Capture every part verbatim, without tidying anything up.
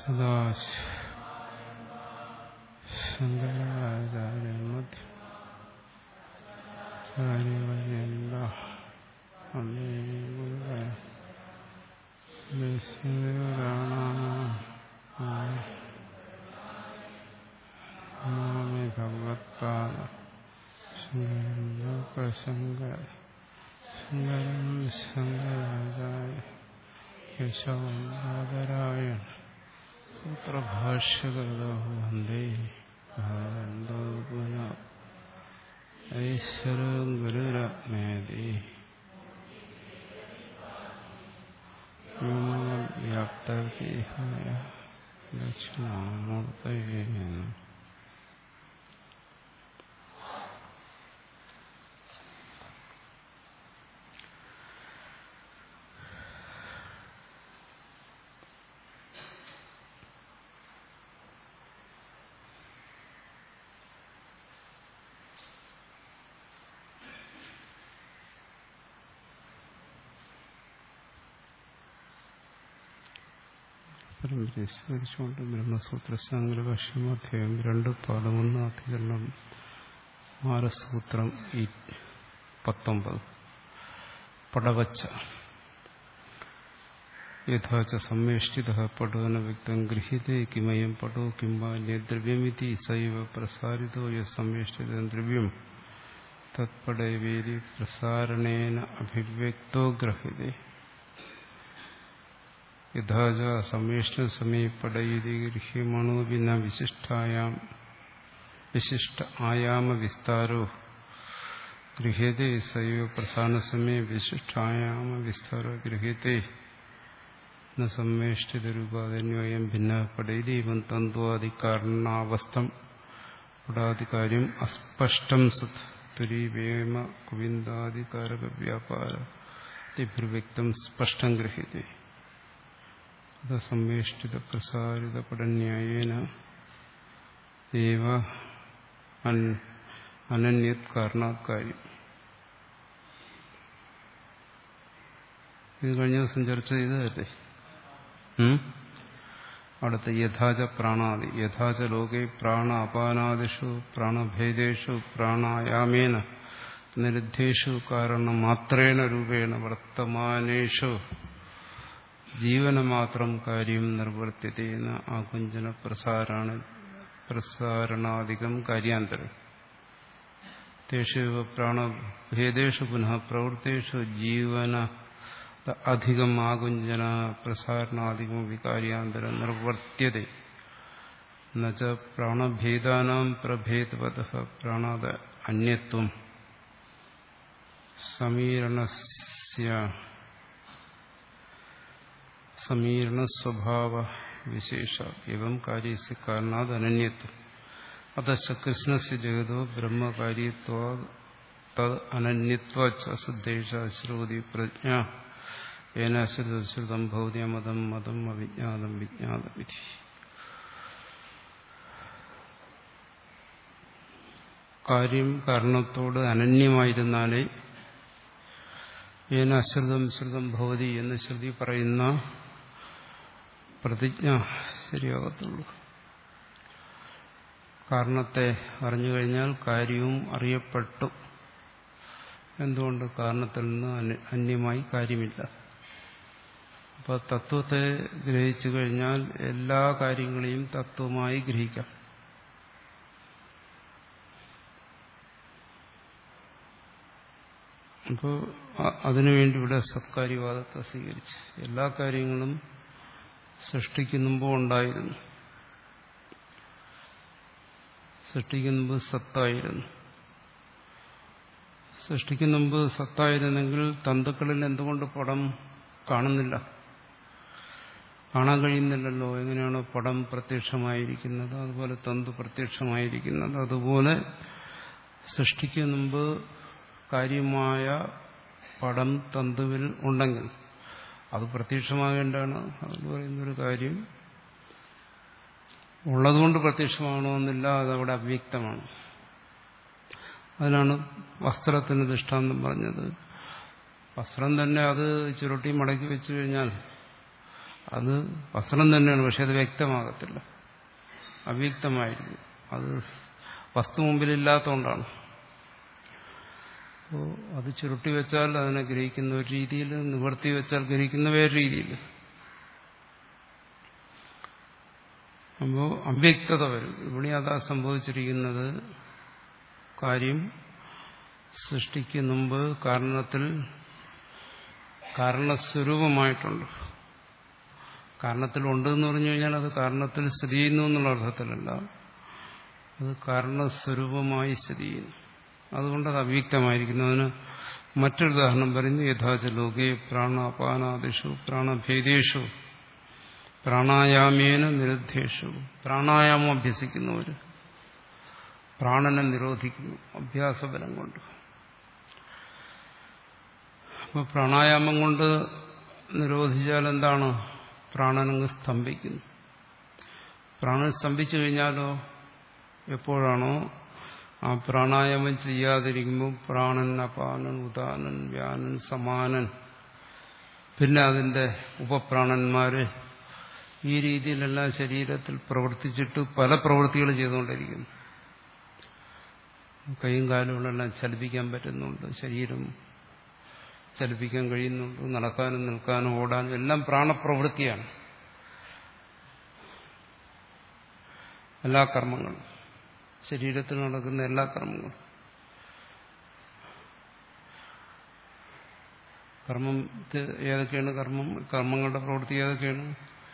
ഭഗവത്പാദ ശങ്കര ശങ്കരം ശങ്കരാചാര്യ കേശവനാഥരായണ സൂത്രഭാഷ്യകൃതോ വന്ദേ ഭഗവന്തോ പുനഃ ഈശ്വരം ഗുരുരത്നേതി വ്യാപ്തദേഹായ ദക്ഷിണാമൂർത്തയേ നമഃ. വിസ്മരിച്ചുകൊണ്ട് ബ്രഹ്മസൂത്ര ശങ്കരഭാഷ്യമധ്യായം രണ്ട് പതിമൂന്ന് അധികരണം മാരസൂത്രം ഈ പത്തൊമ്പത് പടവച്ച യഥാച സമ്മേഷ്ടിത പടോന വ്യക്തം ഗൃഹ്യത്തെ കിമയം പടോ കിംബാന്യദ്രവ്യമിതി സൈവ പ്രസാരിതോ യ സമ്മേഷ്ടിതം ദ്രവ്യം തത്പടവേദി പ്രസാരണേന അഭിവ്യക്തോ ഗൃഹ്യത്തെ യഥാച സമ്മേഷ്ണ സമയ പടയിതി ഗൃഹ്യമാണോപി ന വിശിഷ്ടായാം വിശിഷ്ട ആയാമ വിസ്താരോ ഗൃഹ്യത്തെ സൈവ പ്രസാരണ സമയ വിശിഷ്ടായാമ വിസ്താരോ ഗൃഹ്യത്തെ ന സമ്മേഷ്ടിതരൂപാധന്യോയം ഭിന്ന പടയിതി ഇവം തന്ത്വാദികാരണാവസ്ഥം പടാധികാര്യം അസ്പഷ്ടം സത് തുരീവേമ കുവിന്ദാധികാരക വ്യാപാരത്തിഭിർവ്യക്തം സ്പഷ്ടം ഗൃഹ്യത്തെ സമ്മേഷ്ടിത പ്രസാരിത പടന്യായേന ഏവ അനന്യത് കാരണാത് കാര്യം. ഇത് കഴിഞ്ഞ ദിവസം ചർച്ച ചെയ്തതല്ലേ? അടുത്ത യഥാച പ്രാണാദി യഥാച ലോകേ പ്രാണ അപാനാദിഷു പ്രാണഭേദേഷു പ്രാണായാമേന നിരുദ്ധേഷു കാരണമാത്രേണ രൂപേണ വർത്തമാനേഷു ജീവനമാത്രം കാര്യം നിർവർത്തിതേന ആകുഞ്ചന പ്രസാരണ പ്രസാരണാധികം കാര്യാന്തരം തേഷു പ്രാണഭേദേഷു പുനഃ പ്രവൃത്തേഷു ജീവന അധികം ആകുഞ്ചന പ്രസാരണാധികം വികാര്യാന്തരം നിർവർത്യതേ നച പ്രാണഭേദാനാം പ്രഭേദവതഃ പ്രാണാദ അന്യത്വം സമീരണസ്യ സമീരണ സ്വഭാവ വിശേഷ എവം കാര്യസ്യ കാരണാത് അനന്യത്വം അതശ്ച കൃഷ്ണസ്യ ജഗതോ ബ്രഹ്മകാര്യത്വാത് തദ് അനന്യത്വാച അസിദ്ധേഷ ശ്രുതി പ്രജ്ഞ ഏന ശ്രുതം ഭവതി മതം മതം അവിജ്ഞാതം വിജ്ഞാതം വിധി. കാര്യം കാരണത്തോട് അനന്യമായിരുന്നാലേ ഏന അശ്രുതം ശ്രുതം ഭവതി എന്ന് ശ്രുതി പറയുന്ന പ്രതിജ്ഞ ശരിയാകത്തുള്ളൂ. കാരണത്തെ അറിഞ്ഞു കഴിഞ്ഞാൽ കാര്യവും അറിയപ്പെട്ടു. എന്തുകൊണ്ട്? കാരണത്തിൽ നിന്ന് അന്യമായി കാര്യമില്ല. അപ്പോൾ തത്വത്തെ ഗ്രഹിച്ചു കഴിഞ്ഞാൽ എല്ലാ കാര്യങ്ങളെയും തത്വമായി ഗ്രഹിക്കാം. അപ്പോൾ അതിനുവേണ്ടി ഇവിടെ സത്കാര്യവാദത്തെ സ്വീകരിച്ച് എല്ലാ കാര്യങ്ങളും സൃഷ്ടിക്കുന്നുമ്പോ ഉണ്ടായിരുന്നു, സൃഷ്ടിക്കുന്നുമ്പ് സത്തായിരുന്നു. സൃഷ്ടിക്കുന്നുമ്പ് സത്തായിരുന്നെങ്കിൽ തന്തുക്കളിൽ എന്തുകൊണ്ട് പടം കാണുന്നില്ല, കാണാൻ കഴിയുന്നില്ലല്ലോ? എങ്ങനെയാണോ പടം പ്രത്യക്ഷമായിരിക്കുന്നത് അതുപോലെ തന്തു പ്രത്യക്ഷമായിരിക്കുന്നത്, അതുപോലെ സൃഷ്ടിക്ക് മുമ്പ് കാര്യമായ പടം തന്തുവിൽ ഉണ്ടെങ്കിൽ അത് പ്രത്യക്ഷമാകേണ്ടതാണ്. അതുകൊണ്ട് പറയുന്നൊരു കാര്യം ഉള്ളതുകൊണ്ട് പ്രത്യക്ഷമാകണമെന്നില്ല, അതവിടെ അവ്യക്തമാണ്. അതിനാണ് വസ്ത്രത്തിന് ദൃഷ്ടാന്തം പറഞ്ഞത്. വസ്ത്രം തന്നെ അത് ചുരുട്ടി മടക്കി വെച്ചു കഴിഞ്ഞാൽ അത് വസ്ത്രം തന്നെയാണ്, പക്ഷെ അത് വ്യക്തമാകത്തില്ല, അവ്യക്തമായിരിക്കും. അത് വസ്തു മുമ്പിലില്ലാത്തതുകൊണ്ടാണ്. അപ്പോൾ അത് ചുരുട്ടി വെച്ചാൽ അതിനെ ഗ്രഹിക്കുന്ന ഒരു രീതിയിൽ, നിവർത്തി വെച്ചാൽ ഗ്രഹിക്കുന്ന വേറെ രീതിയിൽ. അപ്പോൾ അവ്യക്തത വരും. ഇവിടെ അതാ സംഭവിച്ചിരിക്കുന്നത്. കാര്യം സൃഷ്ടിക്ക് മുമ്പ് കാരണത്തിൽ കാരണസ്വരൂപമായിട്ടുണ്ട്. കാരണത്തിൽ ഉണ്ട് എന്ന് പറഞ്ഞു കഴിഞ്ഞാൽ അത് കാരണത്തിൽ സ്ഥിതി ചെയ്യുന്നു എന്നുള്ള അർത്ഥത്തിലല്ല, അത് കാരണസ്വരൂപമായി സ്ഥിതി ചെയ്യുന്നു. അതുകൊണ്ട് അത് അവ്യക്തമായിരിക്കുന്നു. അതിന് മറ്റൊരു ഉദാഹരണം പറയുന്നു. യഥാച ലോകേ പ്രാണാപാനാദിഷു പ്രാണഭേദേഷു പ്രാണായാമേന നിരുദ്ധേഷു. പ്രാണായാമം അഭ്യസിക്കുന്നവർ പ്രാണനെ നിരോധിക്കുന്നു അഭ്യാസബലം കൊണ്ട്. അപ്പോൾ പ്രാണായാമം കൊണ്ട് നിരോധിച്ചാൽ എന്താണ്? പ്രാണനങ്ങ് സ്തംഭിക്കുന്നു. പ്രാണൻ സ്തംഭിച്ചു കഴിഞ്ഞാലോ, എപ്പോഴാണോ ആ പ്രാണായാമം ചെയ്യാതിരിക്കുമ്പോൾ പ്രാണൻ, അപാനൻ, ഉദാനൻ, വ്യാനൻ, സമാനൻ, പിന്നെ അതിൻ്റെ ഉപപ്രാണന്മാര് ഈ രീതിയിലെല്ലാം ശരീരത്തിൽ പ്രവർത്തിച്ചിട്ട് പല പ്രവൃത്തികൾ ചെയ്തുകൊണ്ടിരിക്കുന്നു. കൈയും കാലുകളെല്ലാം ചലിപ്പിക്കാൻ പറ്റുന്നുണ്ട്, ശരീരം ചലിപ്പിക്കാൻ കഴിയുന്നുണ്ട്, നടക്കാനും നിൽക്കാനും ഓടാനും എല്ലാം പ്രാണപ്രവൃത്തിയാണ്. എല്ലാ കർമ്മങ്ങളും, ശരീരത്തിൽ നടക്കുന്ന എല്ലാ കർമ്മങ്ങളും. കർമ്മം ഏതൊക്കെയാണ്? കർമ്മം കർമ്മങ്ങളുടെ പ്രവൃത്തി ഏതൊക്കെയാണ്?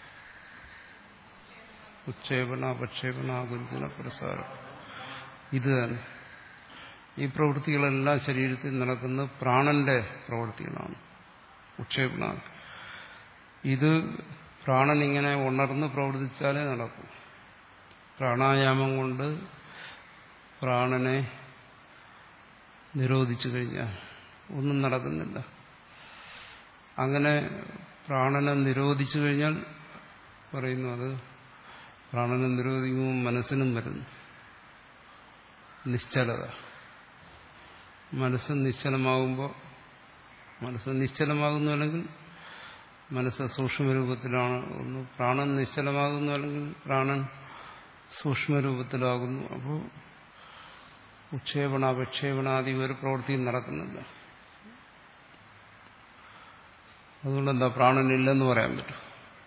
ഉച്ഛേപന, അപക്ഷേപന, ആകുഞ്ചന, പ്രസാരം. ഇത് തന്നെ. ഈ പ്രവൃത്തികളെല്ലാം ശരീരത്തിൽ നടക്കുന്ന പ്രാണന്റെ പ്രവൃത്തികളാണ്. ഉച്ഛേപന ഇത് പ്രാണൻ ഇങ്ങനെ ഉണർന്ന് പ്രവർത്തിച്ചാലേ നടക്കും. പ്രാണായാമം കൊണ്ട് പ്രാണനെ നിരോധിച്ചു കഴിഞ്ഞാൽ ഒന്നും നടക്കുന്നില്ല. അങ്ങനെ പ്രാണനെ നിരോധിച്ചു കഴിഞ്ഞാൽ പറയുന്നു, അത് പ്രാണനെ നിരോധിക്കുമ്പോൾ മനസ്സിനും വരുന്നു നിശ്ചലത. മനസ്സ് നിശ്ചലമാകുമ്പോൾ, മനസ്സ് നിശ്ചലമാകുന്നു അല്ലെങ്കിൽ മനസ്സ് സൂക്ഷ്മരൂപത്തിലാണ് ഒന്ന്, പ്രാണൻ നിശ്ചലമാകുന്നു അല്ലെങ്കിൽ പ്രാണൻ സൂക്ഷ്മരൂപത്തിലാകുന്നു. അപ്പോൾ ഉക്ഷേപണ, അപക്ഷേപണാദി ഒരു പ്രവൃത്തിയും നടക്കുന്നില്ല. അതുകൊണ്ട് എന്താ പ്രാണനില്ലെന്ന് പറയാൻ പറ്റും?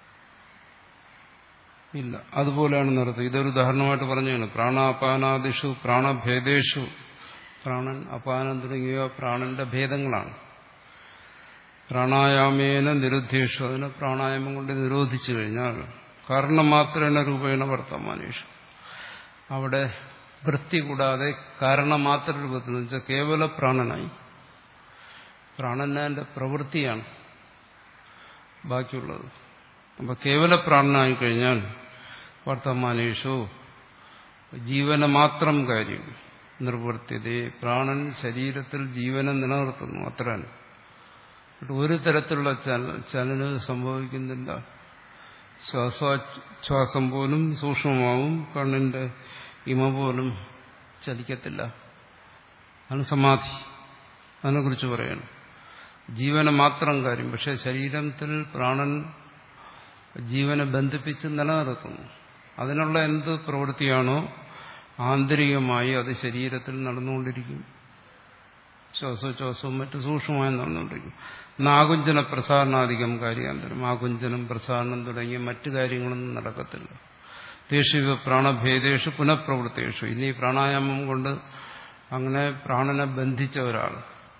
ഇല്ല. അതുപോലെയാണ് നടത്തുക. ഇതൊരു ഉദാഹരണമായിട്ട് പറഞ്ഞാണ്. പ്രാണാപാനാദിഷു പ്രാണഭേദേഷു. പ്രാണൻ, അപാനം തുടങ്ങിയവ പ്രാണന്റെ ഭേദങ്ങളാണ്. പ്രാണായാമേന നിരുദ്ധേഷു. അതിനെ പ്രാണായാമം കൊണ്ട് നിരോധിച്ചു കഴിഞ്ഞാൽ കാരണമാത്രേണ രൂപേണ വർത്തമാനേഷു. അവിടെ വൃത്തി കൂടാതെ കാരണമാത്ര രൂപത്തിൽ എന്ന് വെച്ചാൽ കേവല പ്രാണനായി. പ്രാണന്റെ പ്രവൃത്തിയാണ് ബാക്കിയുള്ളത്. അപ്പൊ കേവല പ്രാണനായി കഴിഞ്ഞാൽ വർത്തമാനേഷു ജീവന മാത്രം കാര്യം നിർവർത്തിയതേ. പ്രാണൻ ശരീരത്തിൽ ജീവനെ നിലനിർത്തുന്നു, അത്ര. ഒരു തരത്തിലുള്ള ചലനം സംഭവിക്കുന്നില്ല. ശ്വാസോച്ഛ്വാസം പോലും സൂക്ഷ്മമാവും, കണ്ണിന്റെ ഇമ പോലും ചലിക്കത്തില്ല. അതാണ് സമാധി. അതിനെക്കുറിച്ച് പറയണം. ജീവനെ മാത്രം കാര്യം. പക്ഷെ ശരീരത്തിൽ പ്രാണൻ ജീവനെ ബന്ധിപ്പിച്ച് നിലനിർത്തുന്നു. അതിനുള്ള എന്ത് പ്രവൃത്തിയാണോ ആന്തരികമായി അത് ശരീരത്തിൽ നടന്നുകൊണ്ടിരിക്കും. ശ്വാസോച്ഛ്വാസവും മറ്റ് സൂക്ഷ്മമായി നടന്നുകൊണ്ടിരിക്കും. നാകുഞ്ചന പ്രസാരണാധികം കാര്യാന്തരം. ആകുഞ്ചനം, പ്രസാരണം തുടങ്ങിയ മറ്റു കാര്യങ്ങളൊന്നും നടക്കത്തില്ല. തേഷു പ്രാണഭേദേഷു പുനഃപ്രവൃത്തേഷു. ഇനി പ്രാണായാമം കൊണ്ട് അങ്ങനെ പ്രാണനെ ബന്ധിച്ച ഒരാൾ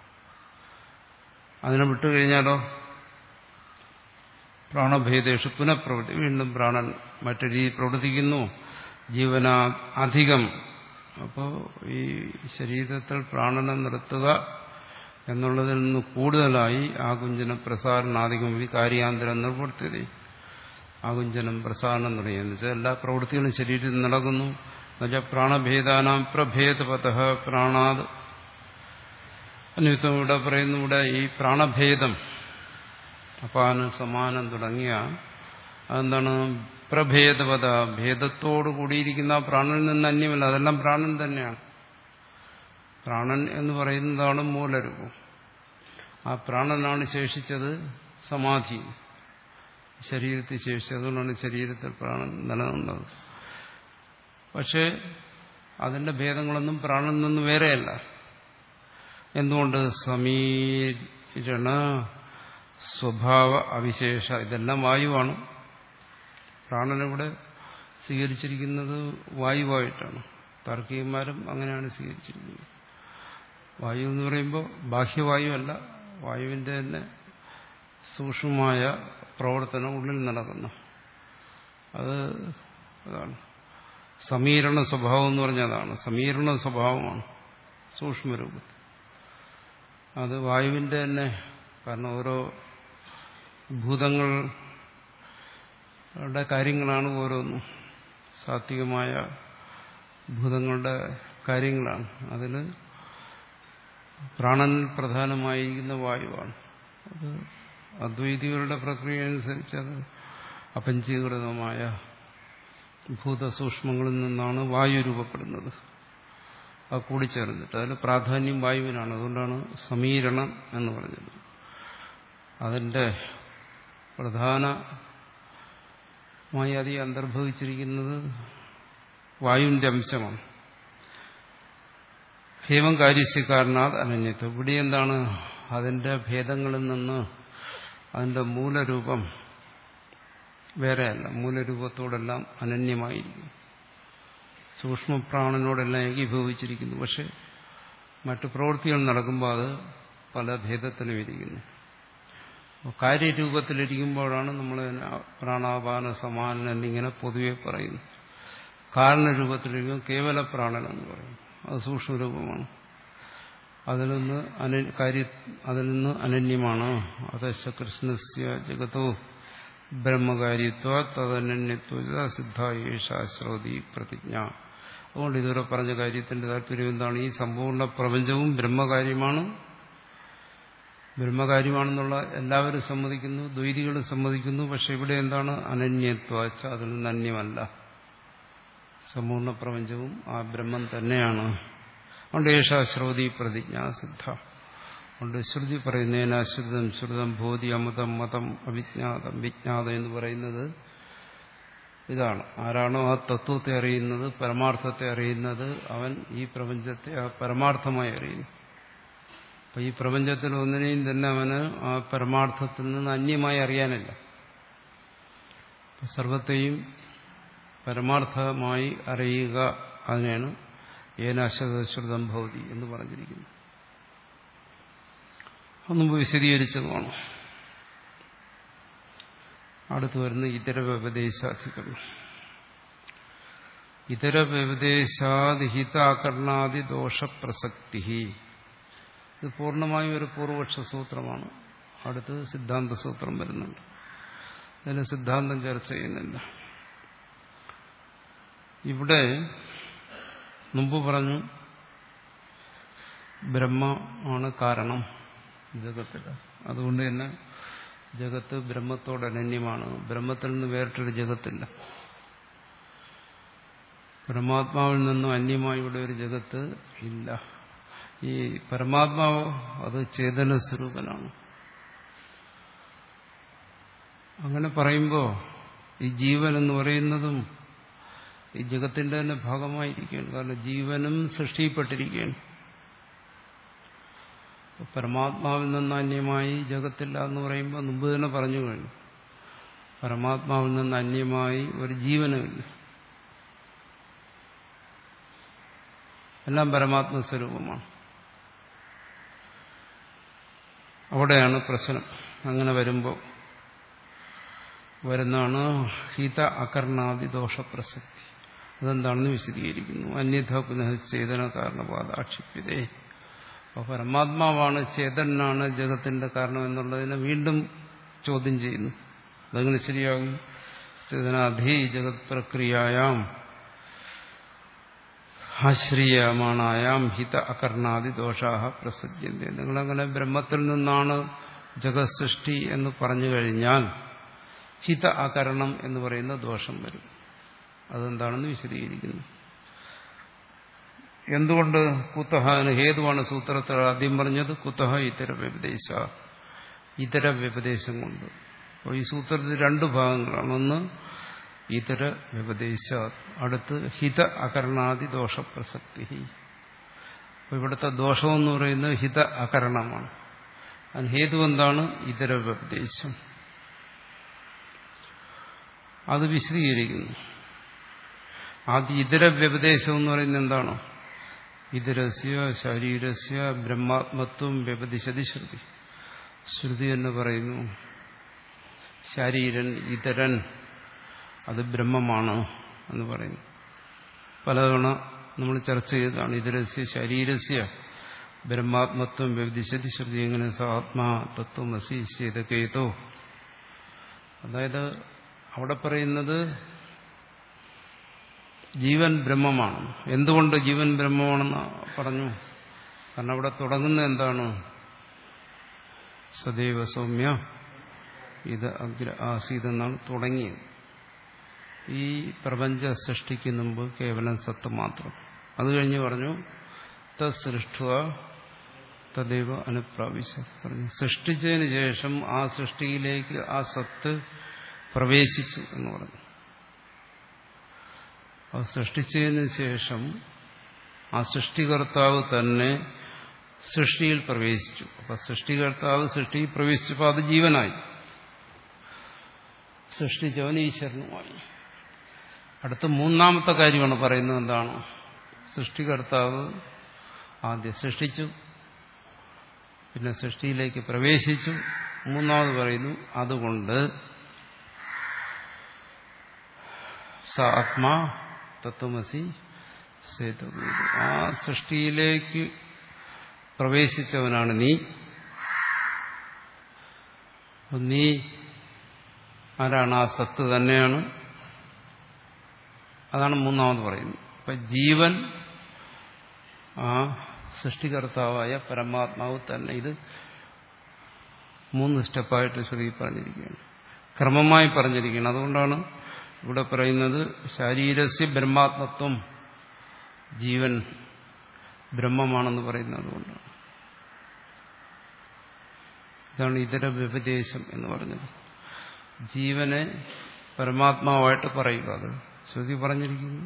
അതിനെ വിട്ടുകഴിഞ്ഞാലോ പ്രാണഭേദേഷു പുനഃപ്രവൃത്തി. വീണ്ടും പ്രാണൻ മറ്റു രീതി പ്രവർത്തിക്കുന്നു. ജീവന അധികം. അപ്പോൾ ഈ ശരീരത്തിൽ പ്രാണനെ നിർത്തുക എന്നുള്ളതിൽ നിന്ന് കൂടുതലായി ആകുഞ്ചന പ്രസാരണാധികം കാര്യാന്തരം നിർവർത്തിയത. ആകുഞ്ചനം, പ്രസാരണം തുടങ്ങിയെന്ന് വെച്ചാൽ എല്ലാ പ്രവൃത്തികളും ശരീരത്തിൽ നടക്കുന്നു. എന്നുവെച്ചാൽ പ്രാണഭേദാനാം പ്രഭേദപത പ്രാണാത് അന്വിത്തം ഇവിടെ പറയുന്നു. ഇവിടെ ഈ പ്രാണഭേദം, അപാനം, സമാനം തുടങ്ങിയ അതെന്താണ്? പ്രഭേദപത, ഭേദത്തോടു കൂടിയിരിക്കുന്ന പ്രാണനിൽ നിന്ന് അന്യമല്ല. അതെല്ലാം പ്രാണൻ തന്നെയാണ്. പ്രാണൻ എന്ന് പറയുന്നതാണ് മൂലരൂപം. ആ പ്രാണനാണ് ശേഷിച്ചത് സമാധി. ശരീരത്തിൽ ശേഷിച്ചു. അതുകൊണ്ടാണ് ശരീരത്തിൽ പ്രാണൻ നിലനിന്നത്. പക്ഷേ അതിന്റെ ഭേദങ്ങളൊന്നും പ്രാണനിൽ നിന്ന് വേറെയല്ല. എന്തുകൊണ്ട്? സമീരണ സ്വഭാവ അവിശേഷ. ഇതെല്ലാം വായുവാണ്. പ്രാണനിവിടെ സ്വീകരിച്ചിരിക്കുന്നത് വായുവായിട്ടാണ്. താർക്കികന്മാരും അങ്ങനെയാണ് സ്വീകരിച്ചിരിക്കുന്നത്. വായു എന്ന് പറയുമ്പോൾ ബാഹ്യവായു അല്ല, വായുവിന്റെ തന്നെ സൂക്ഷ്മമായ പ്രവർത്തനം ഉള്ളിൽ നടക്കുന്നു. അത് അതാണ് സമീരണ സ്വഭാവം എന്ന് പറഞ്ഞതാണ്. സമീരണ സ്വഭാവമാണ് സൂക്ഷ്മരൂപത്തിൽ. അത് വായുവിന്റെ തന്നെ. കാരണം ഓരോ ഭൂതങ്ങളുടെ കാര്യങ്ങളാണ് ഓരോന്നും. സാത്വികമായ ഭൂതങ്ങളുടെ കാര്യങ്ങളാണ്. അതിൽ പ്രാണനിൽ പ്രധാനമായിരിക്കുന്ന വായുവാണ്. അത് അദ്വൈതികളുടെ പ്രക്രിയ അനുസരിച്ച് അത് അപഞ്ചീകൃതമായ ഭൂതസൂക്ഷ്മങ്ങളിൽ നിന്നാണ് വായു രൂപപ്പെടുന്നത്. അത് കൂടിച്ചേർന്നിട്ട് അതിൽ പ്രാധാന്യം വായുവിനാണ്. അതുകൊണ്ടാണ് സമീരണം എന്ന് പറഞ്ഞത്. അതിന്റെ പ്രധാനമായി അതി അന്തർഭവിച്ചിരിക്കുന്നത് വായുവിന്റെ അംശമാണ്. ഹേമം കാര്യസ്യകാരണാത് അനന്യത്വം. ഇവിടെ എന്താണ്? അതിന്റെ ഭേദങ്ങളിൽ നിന്ന് അതിന്റെ മൂലരൂപം വേറെയല്ല. മൂലരൂപത്തോടെല്ലാം അനന്യമായിരിക്കും. സൂക്ഷ്മപ്രാണനോടെല്ലാം ഏകീഭവിച്ചിരിക്കുന്നു. പക്ഷെ മറ്റു പ്രവൃത്തികൾ നടക്കുമ്പോൾ അത് പല ഭേദത്തിലും ഇരിക്കുന്നു. കാര്യരൂപത്തിലിരിക്കുമ്പോഴാണ് നമ്മൾ പ്രാണാപാന സമാനം എന്നിങ്ങനെ പൊതുവെ പറയുന്നു. കാരണരൂപത്തിലിരിക്കുമ്പോൾ കേവല പ്രാണൻ എന്ന് പറയും. അത് സൂക്ഷ്മരൂപമാണ്. അതിൽ നിന്ന് കാര്യ അതിൽ നിന്ന് അനന്യമാണ്. അതശ്ച കൃഷ്ണസ്യ ജഗതോ ബ്രഹ്മകാര്യത്വ തദനന്യത്വ സിദ്ധായേഷാശ്രോതി പ്രതിജ്ഞ. അതുകൊണ്ട് ഇതുവരെ പറഞ്ഞ കാര്യത്തിന്റെ താല്പര്യം എന്താണ്? ഈ സമ്പൂർണ്ണ പ്രപഞ്ചവും ബ്രഹ്മകാര്യമാണ്. ബ്രഹ്മകാര്യമാണെന്നുള്ള എല്ലാവരും സമ്മതിക്കുന്നു, ദ്വൈതികളും സമ്മതിക്കുന്നു. പക്ഷെ ഇവിടെ എന്താണ്? അനന്യത്വ. അതിൽ നിന്ന് അന്യമല്ല. സമ്പൂർണ്ണ പ്രപഞ്ചവും ആ ബ്രഹ്മം തന്നെയാണ്. അതുകൊണ്ട് ഏഷാശ്രോതി പ്രതിജ്ഞ സിദ്ധ. അതുകൊണ്ട് ശ്രുതി പറയുന്നതിന് അശ്രുതം ശ്രുതം ബോധി അമതം മതം അവിജ്ഞാതം വിജ്ഞാതം എന്ന് പറയുന്നത് ഇതാണ്. ആരാണോ ആ തത്വത്തെ അറിയുന്നത്, പരമാർത്ഥത്തെ അറിയുന്നത്, അവൻ ഈ പ്രപഞ്ചത്തെ ആ പരമാർത്ഥമായി അറിയുന്നു. അപ്പൊ ഈ പ്രപഞ്ചത്തിൽ ഒന്നിനെയും തന്നെ അവന് ആ പരമാർത്ഥത്തിൽ നിന്ന് അന്യമായി അറിയാനില്ല. സർവത്തെയും പരമാർത്ഥമായി അറിയുക, അതിനാണ് ഏനാശ്രുതം ഭവതി എന്ന് പറഞ്ഞിരിക്കുന്നത്. അത് മുമ്പ് വിശദീകരിച്ചതുമാണ്. അടുത്ത് വരുന്ന ഇതര വ്യപദേശാധികരണം. ഇതര വ്യപദേശാദിഹിതാകരണാദി ദോഷപ്രസക്തി. ഇത് പൂർണ്ണമായും ഒരു പൂർവപക്ഷ സൂത്രമാണ്. അടുത്ത് സിദ്ധാന്ത സൂത്രം വരുന്നുണ്ട്. അതിന് സിദ്ധാന്തം ചർച്ച ചെയ്യുന്നില്ല. ഇവിടെ മുമ്പ് പറഞ്ഞു ബ്രഹ്മ ആണ് കാരണം ജഗത്തിൽ. അതുകൊണ്ട് തന്നെ ജഗത്ത് ബ്രഹ്മത്തോട് അനന്യമാണ്. ബ്രഹ്മത്തിൽ നിന്ന് വേറിട്ടൊരു ജഗത്തില്ല. പരമാത്മാവിൽ നിന്നും അന്യമായി ഇവിടെ ഒരു ജഗത്ത് ഇല്ല. ഈ പരമാത്മാവ് അത് ചേതന സ്വരൂപനാണ്. അങ്ങനെ പറയുമ്പോൾ ഈ ജീവൻ എന്ന് പറയുന്നതും ഈ ജഗത്തിന്റെ തന്നെ ഭാഗമായിരിക്കുകയാണ്. കാരണം ജീവനും സൃഷ്ടിപ്പെട്ടിരിക്കുകയാണ്. പരമാത്മാവിൽ നിന്ന് അന്യമായി ജഗത്തില്ല എന്ന് പറയുമ്പോൾ മുമ്പ് തന്നെ പറഞ്ഞു കഴിഞ്ഞു. പരമാത്മാവിൽ നിന്ന് അന്യമായി ഒരു ജീവനുമില്ല. എല്ലാം പരമാത്മസ്വരൂപമാണ്. അവിടെയാണ് പ്രശ്നം. അങ്ങനെ വരുമ്പോൾ വരുന്നതാണ് ഹിത അകർണാദി ദോഷപ്രസക്തി. അതെന്താണെന്ന് വിശദീകരിക്കുന്നു. അന്യഥ പുനഃ ചേതന കാരണപാത ആക്ഷിപ്യതേ. അപ്പോൾ പരമാത്മാവാണ്, ചേതനാണ് ജഗത്തിന്റെ കാരണം എന്നുള്ളതിനെ വീണ്ടും ചോദ്യം ചെയ്യുന്നു. അതെങ്ങനെ ശരിയാകും? ചേതനാധി ജഗത് പ്രക്രിയയാം ആശ്രീയമാണായാം ഹിത അകർണാദി ദോഷാഹ പ്രസജ്യന്തെ. നിങ്ങളങ്ങനെ ബ്രഹ്മത്തിൽ നിന്നാണ് ജഗത് സൃഷ്ടി എന്ന് പറഞ്ഞു കഴിഞ്ഞാൽ ഹിത അകരണം എന്ന് പറയുന്ന ദോഷം വരും. അതെന്താണെന്ന് വിശദീകരിക്കുന്നു. എന്തുകൊണ്ട്? കുതഹ ഹേതുവാണ് സൂത്രത്തിൽ ആദ്യം പറഞ്ഞത്. കുതഹ ഇതര വ്യപദേശ. ഇതര വ്യപദേശം കൊണ്ട്. അപ്പോൾ ഈ സൂത്രത്തിൽ രണ്ട് ഭാഗങ്ങളാണ്. ഒന്ന് ഇതര വ്യപദേശ, അടുത്ത് ഹിത അകരണാദി ദോഷപ്രസക്തി. അപ്പോൾ ഇവിടുത്തെ ദോഷമെന്ന് പറയുന്നത് ഹിത അകരണമാണ്. അതിന് ഹേതു എന്താണ്? ഇതര വ്യപദേശം. അത് വിശദീകരിക്കുന്നു. ആദ്യ ഇതര വ്യപദേശം എന്ന് പറയുന്നത് എന്താണ്? ഇതരസ്യ ശരീരസ്യ ബ്രഹ്മാത്മത്വം വ്യപദിശതി ശ്രുതി. ശ്രുതി എന്ന് പറയുന്നു ശരീരൻ ഇതരൻ അത് ബ്രഹ്മമാണ് എന്ന് പറയുന്നു. പലതവണ നമ്മൾ ചർച്ച ചെയ്തതാണ്. ഇതരസ്യ ശരീരസ്യ ബ്രഹ്മാത്മത്വം വ്യപദിശതി ശ്രുതി. എങ്ങനെ? ആത്മാ തത്വമസി ചേതകേതോ. അതായത് അവിടെ പറയുന്നത് ജീവൻ ബ്രഹ്മമാണ്. എന്തുകൊണ്ട് ജീവൻ ബ്രഹ്മമാണെന്ന് പറഞ്ഞു? കാരണം അവിടെ തുടങ്ങുന്ന എന്താണ്? സദൈവ സൗമ്യ ഇത് അഗ്ര ആസീതെന്നാണ് തുടങ്ങിയത്. ഈ പ്രപഞ്ച സൃഷ്ടിക്ക് മുമ്പ് കേവലം സത്ത് മാത്രം. അത് കഴിഞ്ഞ് പറഞ്ഞു തൃഷ്ട തദൈവ അനുപ്രാവശ്യ പറഞ്ഞു. സൃഷ്ടിച്ചതിന് ശേഷം ആ സൃഷ്ടിയിലേക്ക് ആ സത്ത് പ്രവേശിച്ചു എന്ന് പറഞ്ഞു. അത് സൃഷ്ടിച്ചതിന് ശേഷം ആ സൃഷ്ടികർത്താവ് തന്നെ സൃഷ്ടിയിൽ പ്രവേശിച്ചു. അപ്പൊ സൃഷ്ടികർത്താവ് സൃഷ്ടിയിൽ പ്രവേശിച്ചപ്പോൾ അത് ജീവനായി. സൃഷ്ടിച്ചവൻ ഈശ്വരനുമായി. അടുത്ത മൂന്നാമത്തെ കാര്യമാണ് പറയുന്നത്. എന്താണ്? സൃഷ്ടികർത്താവ് ആദ്യം സൃഷ്ടിച്ചു, പിന്നെ സൃഷ്ടിയിലേക്ക് പ്രവേശിച്ചു. മൂന്നാമത് പറയുന്നു അതുകൊണ്ട് സ ആത്മാ തത്വമസി സേതു. ആ സൃഷ്ടിയിലേക്ക് പ്രവേശിച്ചവനാണ് നീ. നീ ആരാണ്? ആ സത്ത് തന്നെയാണ്. അതാണ് മൂന്നാമത് പറയുന്നത്. അപ്പൊ ജീവൻ ആ സൃഷ്ടികർത്താവായ പരമാത്മാവ് തന്നെ. ഇത് മൂന്ന് സ്റ്റെപ്പായിട്ട് ശ്രുതി പറഞ്ഞിരിക്കുകയാണ്, ക്രമമായി പറഞ്ഞിരിക്കുകയാണ്. അതുകൊണ്ടാണ് ഇവിടെ പറയുന്നത് ശരീരസ്യ ബ്രഹ്മാത്മത്വം, ജീവൻ ബ്രഹ്മമാണെന്ന് പറയുന്നത്. അതുകൊണ്ടാണ് ഇതാണ് ഇതര വ്യപദേശം എന്ന് പറഞ്ഞത്. ജീവനെ പരമാത്മാവായിട്ട് പറയുക. അത് ശ്രുതി പറഞ്ഞിരിക്കുന്നു.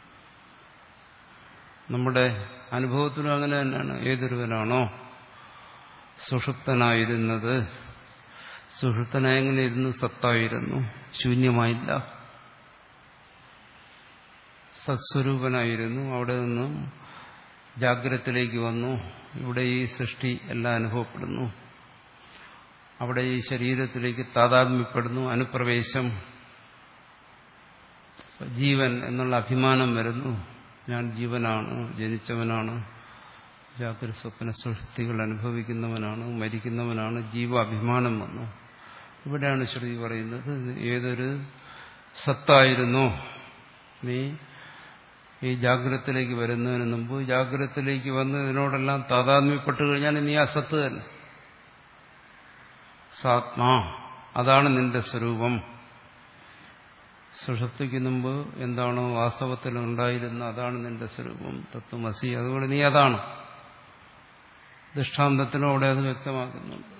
നമ്മുടെ അനുഭവത്തിലും അങ്ങനെ തന്നെയാണ്. ഏതൊരുവനാണോ സുഷുപ്തനായിരുന്നത്, സുഷുപ്തനായി എങ്ങനെ ഇരുന്നു? സത്തായിരുന്നു, ശൂന്യമായില്ല, സത്സ്വരൂപനായിരുന്നു. അവിടെ നിന്നും ജാഗ്രതത്തിലേക്ക് വന്നു. ഇവിടെ ഈ സൃഷ്ടി എല്ലാം അനുഭവപ്പെടുന്നു. അവിടെ ഈ ശരീരത്തിലേക്ക് താതാത്മ്യപ്പെടുന്നു, അനുപ്രവേശം. ജീവൻ എന്നുള്ള അഭിമാനം വരുന്നു. ഞാൻ ജീവനാണ്, ജനിച്ചവനാണ്, ജാഗ്രത സ്വപ്ന സൃഷ്ടികൾ അനുഭവിക്കുന്നവനാണ്, മരിക്കുന്നവനാണ്. ജീവാഭിമാനം വന്നു. ഇവിടെയാണ് ശ്രുതി പറയുന്നത് ഏതൊരു സത്തായിരുന്നോ നീ ഈ ജാഗ്രതത്തിലേക്ക് വരുന്നതിന് മുമ്പ്, ജാഗ്രതത്തിലേക്ക് വന്ന് ഇതിനോടെല്ലാം താതാത്മ്യപ്പെട്ടു കഴിഞ്ഞാൽ നീ അസത്ത് തന്നെ. സാത്മാ, അതാണ് നിന്റെ സ്വരൂപം. സുഷുപ്തിക്ക് മുമ്പ് എന്താണോ വാസ്തവത്തിൽ ഉണ്ടായിരുന്ന അതാണ് നിന്റെ സ്വരൂപം. തത്വമസി, അതുകൊണ്ട് നീ അതാണ്. ദൃഷ്ടാന്തത്തിനും അവിടെ അത് വ്യക്തമാക്കുന്നുണ്ട്.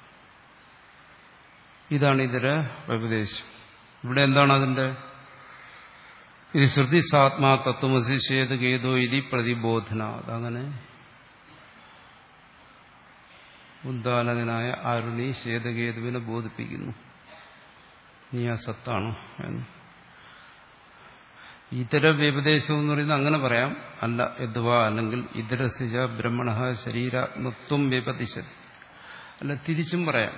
ഇതാണ് ഇതര വ്യപദേശം. ഇവിടെ എന്താണ് അതിന്റെ? ഇത് ശ്രുതി സാത്മാ തത്വമസി ചേതകേതോ ഇതി പ്രതിബോധന. അതങ്ങനെ ഉദ്ദാലകനായ ആരുണി ചേതകേതുവിനെ ബോധിപ്പിക്കുന്നു, നീ ആ സത്താണ് എന്ന്. ഇതര വ്യപദേശം എന്ന് പറയുന്നത് അങ്ങനെ പറയാം. അല്ല യദ്വാ, അല്ലെങ്കിൽ ഇതരസിജ ബ്രഹ്മണ ശരീരാത്മത്വം വ്യപദിശതി. അല്ല, തിരിച്ചും പറയാം.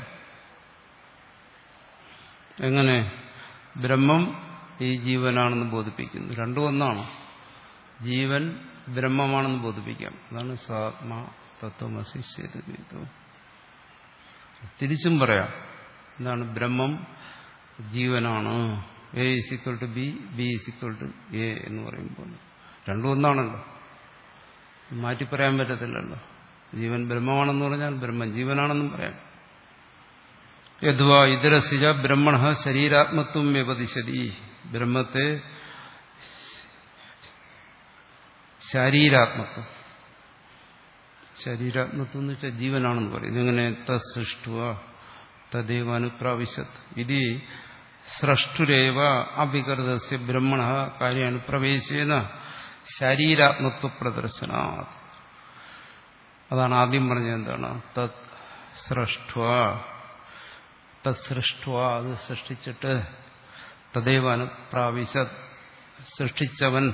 എങ്ങനെ? ബ്രഹ്മം ഈ ജീവനാണെന്ന് ബോധിപ്പിക്കുന്നു. രണ്ടും ഒന്നാണ്. ജീവൻ ബ്രഹ്മമാണെന്ന് ബോധിപ്പിക്കാം. അതാണ് സാത്മാ തത്വമസി ചേതകേതോ. തിരിച്ചും പറയാം. എന്താണ്? ബ്രഹ്മം ജീവനാണ്. A is equal to B, B is equal to A എന്ന് പറയുമ്പോൾ രണ്ടും ഒന്നാണല്ലോ, മാറ്റി പറയാൻ പറ്റത്തില്ലല്ലോ. ജീവൻ ബ്രഹ്മമാണെന്ന് പറഞ്ഞാൽ ബ്രഹ്മം ജീവനാണെന്നും പറയാം. യദ്വാ ഇതരസിജ ബ്രഹ്മണ ശരീരാത്മത്വം വ്യപദിശതി. ബ്രഹ്മത്തെ ശരീരാത്മത്വം, ശരീരാത്മത്വം എന്ന് വെച്ചാൽ ജീവനാണെന്ന് പറയുന്നു. എങ്ങനെ? തസ്സൃഷ്ടുവ തദേവ അനുപ്രാവിശത് ഇതി സ്രഷ്ടുരേവ അവികൃതസ്യ ബ്രഹ്മണഃ കാര്യാനുപ്രവേശേന ശരീരാത്മത്വ പ്രദർശന. അതാണ് ആദ്യം പറഞ്ഞത്. എന്താണ്? തത് സ്രഷ്ട്വ, തത് സൃഷ്ട്വ, അത് സൃഷ്ടിച്ചിട്ട്, തദേവ അനുപ്രാവിശത്, സൃഷ്ടിച്ചവൻ,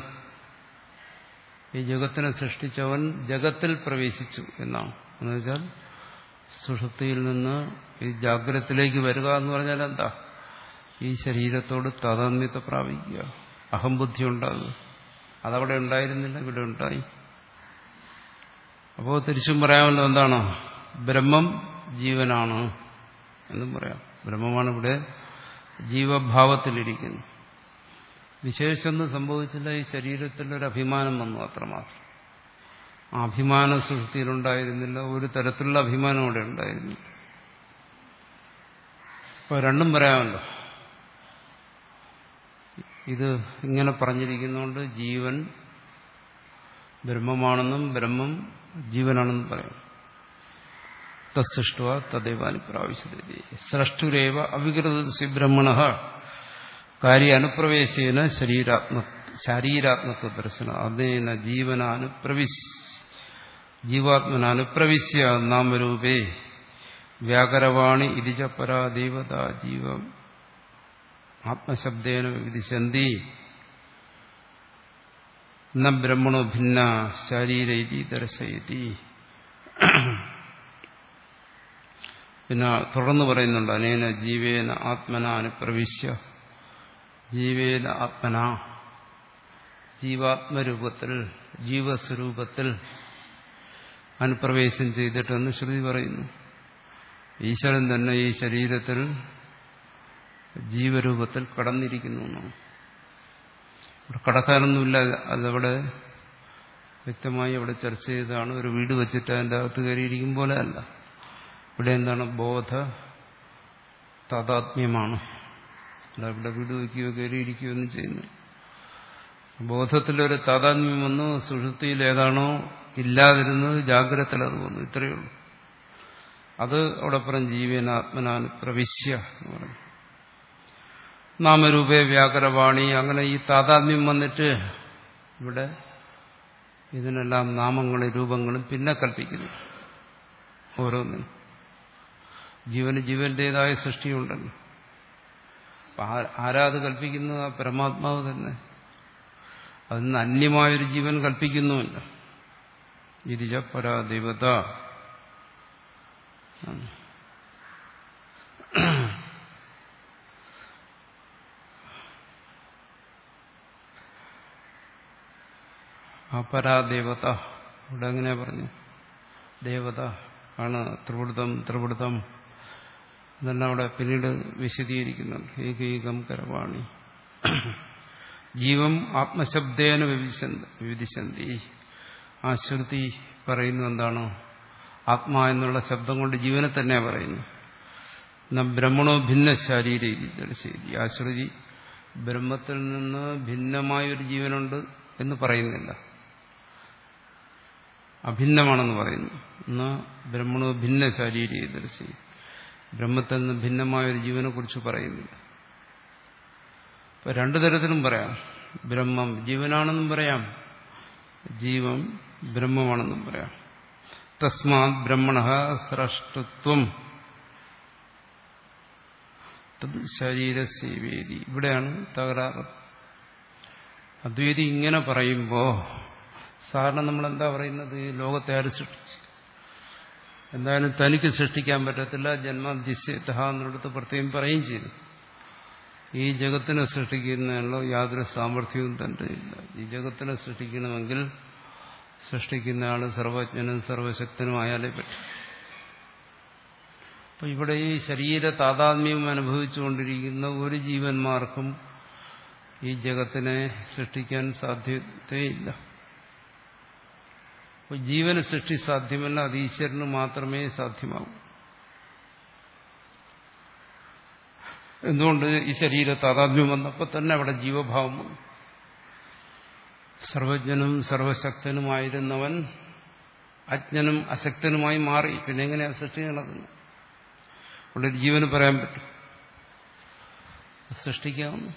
ഈ ജഗത്തിനെ സൃഷ്ടിച്ചവൻ ജഗത്തിൽ പ്രവേശിച്ചു എന്നാണ്. എന്നുവെച്ചാൽ സുഷുപ്തിയിൽ നിന്ന് ഈ ജാഗ്രതത്തിലേക്ക് വരിക എന്ന് പറഞ്ഞാൽ എന്താ? ഈ ശരീരത്തോട് താതാത്മ്യത്തെ പ്രാപിക്കുക, അഹംബുദ്ധി ഉണ്ടാകുക. അതവിടെ ഉണ്ടായിരുന്നില്ല, ഇവിടെ ഉണ്ടായി. അപ്പോൾ തിരിച്ചും പറയാമല്ലോ, എന്താണ്? ബ്രഹ്മം ജീവനാണ് എന്നും പറയാം. ബ്രഹ്മമാണ് ഇവിടെ ജീവഭാവത്തിലിരിക്കുന്നത്. വിശേഷമൊന്നും സംഭവിച്ചില്ല, ഈ ശരീരത്തിലൊരു അഭിമാനം വന്നു, അത്രമാത്രം. ആ അഭിമാന സൃഷ്ടിയിലുണ്ടായിരുന്നില്ല, ഒരു തരത്തിലുള്ള അഭിമാനം അവിടെ ഉണ്ടായിരുന്നില്ല. അപ്പോൾ രണ്ടും പറയാമല്ലോ. ഇത് ഇങ്ങനെ പറഞ്ഞിരിക്കുന്നതുകൊണ്ട് ജീവൻ ബ്രഹ്മമാണെന്നും ബ്രഹ്മം ജീവനാണെന്നും പറയാം. തത്സൃഷ്ടുവ തദേവാനുപ്രാവിശതി സ്രഷ്ടുരേവ അവികൃതസ്യ ബ്രഹ്മണഃ കാര്യ അനുപ്രവേശേന ശരീരാത്മ ശാരീരാത്മത്വ ദർശനം അതേന ജീവനാനുപ്രവിശ് ജീവാത്മനാനുപ്രവിശ്യ നാമരൂപേ വ്യാകരവാണി ഇതിച പരാ ദേവത ജീവം ആത്മശബ്ദേന വിദിശന്തി ന ബ്രഹ്മണോ ഭിന്ന ശരീരൈതി ദർശയതി. പിന്നെ തുടർന്ന് പറയുന്നുണ്ട്, അനേന ജീവേന ആത്മന അനുപ്രവിശ്യ, ജീവേന ആത്മന, ജീവാത്മരൂപത്തിൽ, ജീവസ്വരൂപത്തിൽ അനുപ്രവേശം ചെയ്തിട്ടെന്ന് ശ്രുതി പറയുന്നു. ഈശ്വരൻ തന്നെ ഈ ശരീരത്തിൽ ജീവരൂപത്തിൽ കടന്നിരിക്കുന്നു എന്നാണ്. ഇവിടെ കടക്കാനൊന്നുമില്ല, അതവിടെ വ്യക്തമായി അവിടെ ചർച്ച ചെയ്തതാണ്. ഒരു വീട് വെച്ചിട്ട് അതിൻ്റെ അകത്ത് കയറിയിരിക്കും പോലെ അല്ല. ഇവിടെ എന്താണ്? ബോധ താതാത്മ്യമാണ്. അല്ല ഇവിടെ വീട് വയ്ക്കുകയോ കയറിയിരിക്കുകയോ ഒന്നും ചെയ്യുന്നു. ബോധത്തിലൊരു താതാത്മ്യം വന്നു. സുഷുപ്തിയിൽ ഏതാണോ ഇല്ലാതിരുന്നത് ജാഗ്രതത്തിൽ അത് വന്നു. ഇത്രയേ ഉള്ളൂ. അത് അവിടെ പറഞ്ഞ ജീവനാത്മനാൻ പ്രവിശ്യ എന്ന് പറഞ്ഞു. നാമരൂപേ വ്യാകരവാണി, അങ്ങനെ ഈ താതാത്മ്യം വന്നിട്ട് ഇവിടെ ഇതിനെല്ലാം നാമങ്ങളും രൂപങ്ങളും പിന്നെ കൽപ്പിക്കുന്നു. ഓരോന്നിനും ജീവന് ജീവന്റേതായ സൃഷ്ടിയുണ്ടല്ലോ. ആരാത് കൽപ്പിക്കുന്നു? ആ പരമാത്മാവ് തന്നെ. അതിന് അന്യമായൊരു ജീവൻ കൽപ്പിക്കുന്നുമില്ല. ഇതിജ പരാ ദേവത. ആ പരാദേവത ഇവിടെ എങ്ങനെയാ പറഞ്ഞു? ദേവത ആണ് ത്രിവൃതം ത്രിവൃതം ഇതെല്ലാം അവിടെ പിന്നീട് വിശദീകരിക്കുന്നുണ്ട്. ഏകൈകം കരവാണി ജീവം ആത്മശബ്ദേന വിവിധിശന്തി. ആ ശ്രുതി പറയുന്നു എന്താണ്? ആത്മാ എന്നുള്ള ശബ്ദം കൊണ്ട് ജീവനെ തന്നെ പറയുന്നു. ന ബ്രഹ്മണോ ഭിന്ന ശാരീരിക ദർശിതി. ആ ശ്രുതി ബ്രഹ്മത്തിൽ നിന്ന് ഭിന്നമായൊരു ജീവനുണ്ട് എന്ന് പറയുന്നില്ല, അഭിന്നമാണെന്ന് പറയുന്നു. എന്നാ ബ്രഹ്മണോ ഭിന്ന ശാരീരിക ദർശി, ബ്രഹ്മത്തിൽ നിന്ന് ഭിന്നമായൊരു ജീവനെ കുറിച്ച് പറയുന്നില്ല. ഇപ്പൊ രണ്ടു തരത്തിലും പറയാം. ബ്രഹ്മം ജീവനാണെന്നും പറയാം, ജീവൻ ബ്രഹ്മമാണെന്നും പറയാം. തസ്മാത് ബ്രഹ്മണഃ സ്രഷ്ടത്വം തത് ശരീരസേവേദി. ഇവിടെയാണ് തകരാറ്. അദ്വൈതി ഇങ്ങനെ പറയുമ്പോ സാധാരണ നമ്മളെന്താ പറയുന്നത്? ഈ ലോകത്തെ ആര് സൃഷ്ടിച്ചു? എന്തായാലും തനിക്ക് സൃഷ്ടിക്കാൻ പറ്റത്തില്ല. ജന്മാദ്യസ്യതഃ എന്നിടത്ത് പ്രത്യേകം പറയുകയും ചെയ്തു. ഈ ജഗത്തിനെ സൃഷ്ടിക്കുന്നതിനുള്ള യാതൊരു സാമർഥ്യവും തന്റെ ഇല്ല. ഈ ജഗത്തിനെ സൃഷ്ടിക്കണമെങ്കിൽ സൃഷ്ടിക്കുന്ന ആള് സർവജ്ഞനും സർവശക്തനുമായാലേ പറ്റും. അപ്പൊ ഇവിടെ ഈ ശരീര താതാത്മ്യം അനുഭവിച്ചുകൊണ്ടിരിക്കുന്ന ഒരു ജീവന്മാർക്കും ഈ ജഗത്തിനെ സൃഷ്ടിക്കാൻ സാധ്യതയില്ല. അപ്പോൾ ജീവന് സൃഷ്ടി സാധ്യമല്ല, അത് ഈശ്വരന് മാത്രമേ സാധ്യമാകൂ. എന്തുകൊണ്ട്? ഈ ശരീര താതാത്മ്യം വന്നപ്പോൾ തന്നെ അവിടെ ജീവഭാവം വന്നു. സർവജ്ഞനും സർവശക്തനുമായിരുന്നവൻ അജ്ഞനും അശക്തനുമായി മാറി. പിന്നെ എങ്ങനെയാ സൃഷ്ടി നടക്കുന്നത്? അവിടെ ഒരു ജീവന് പറയാൻ പറ്റും സൃഷ്ടിക്കാവുന്നു.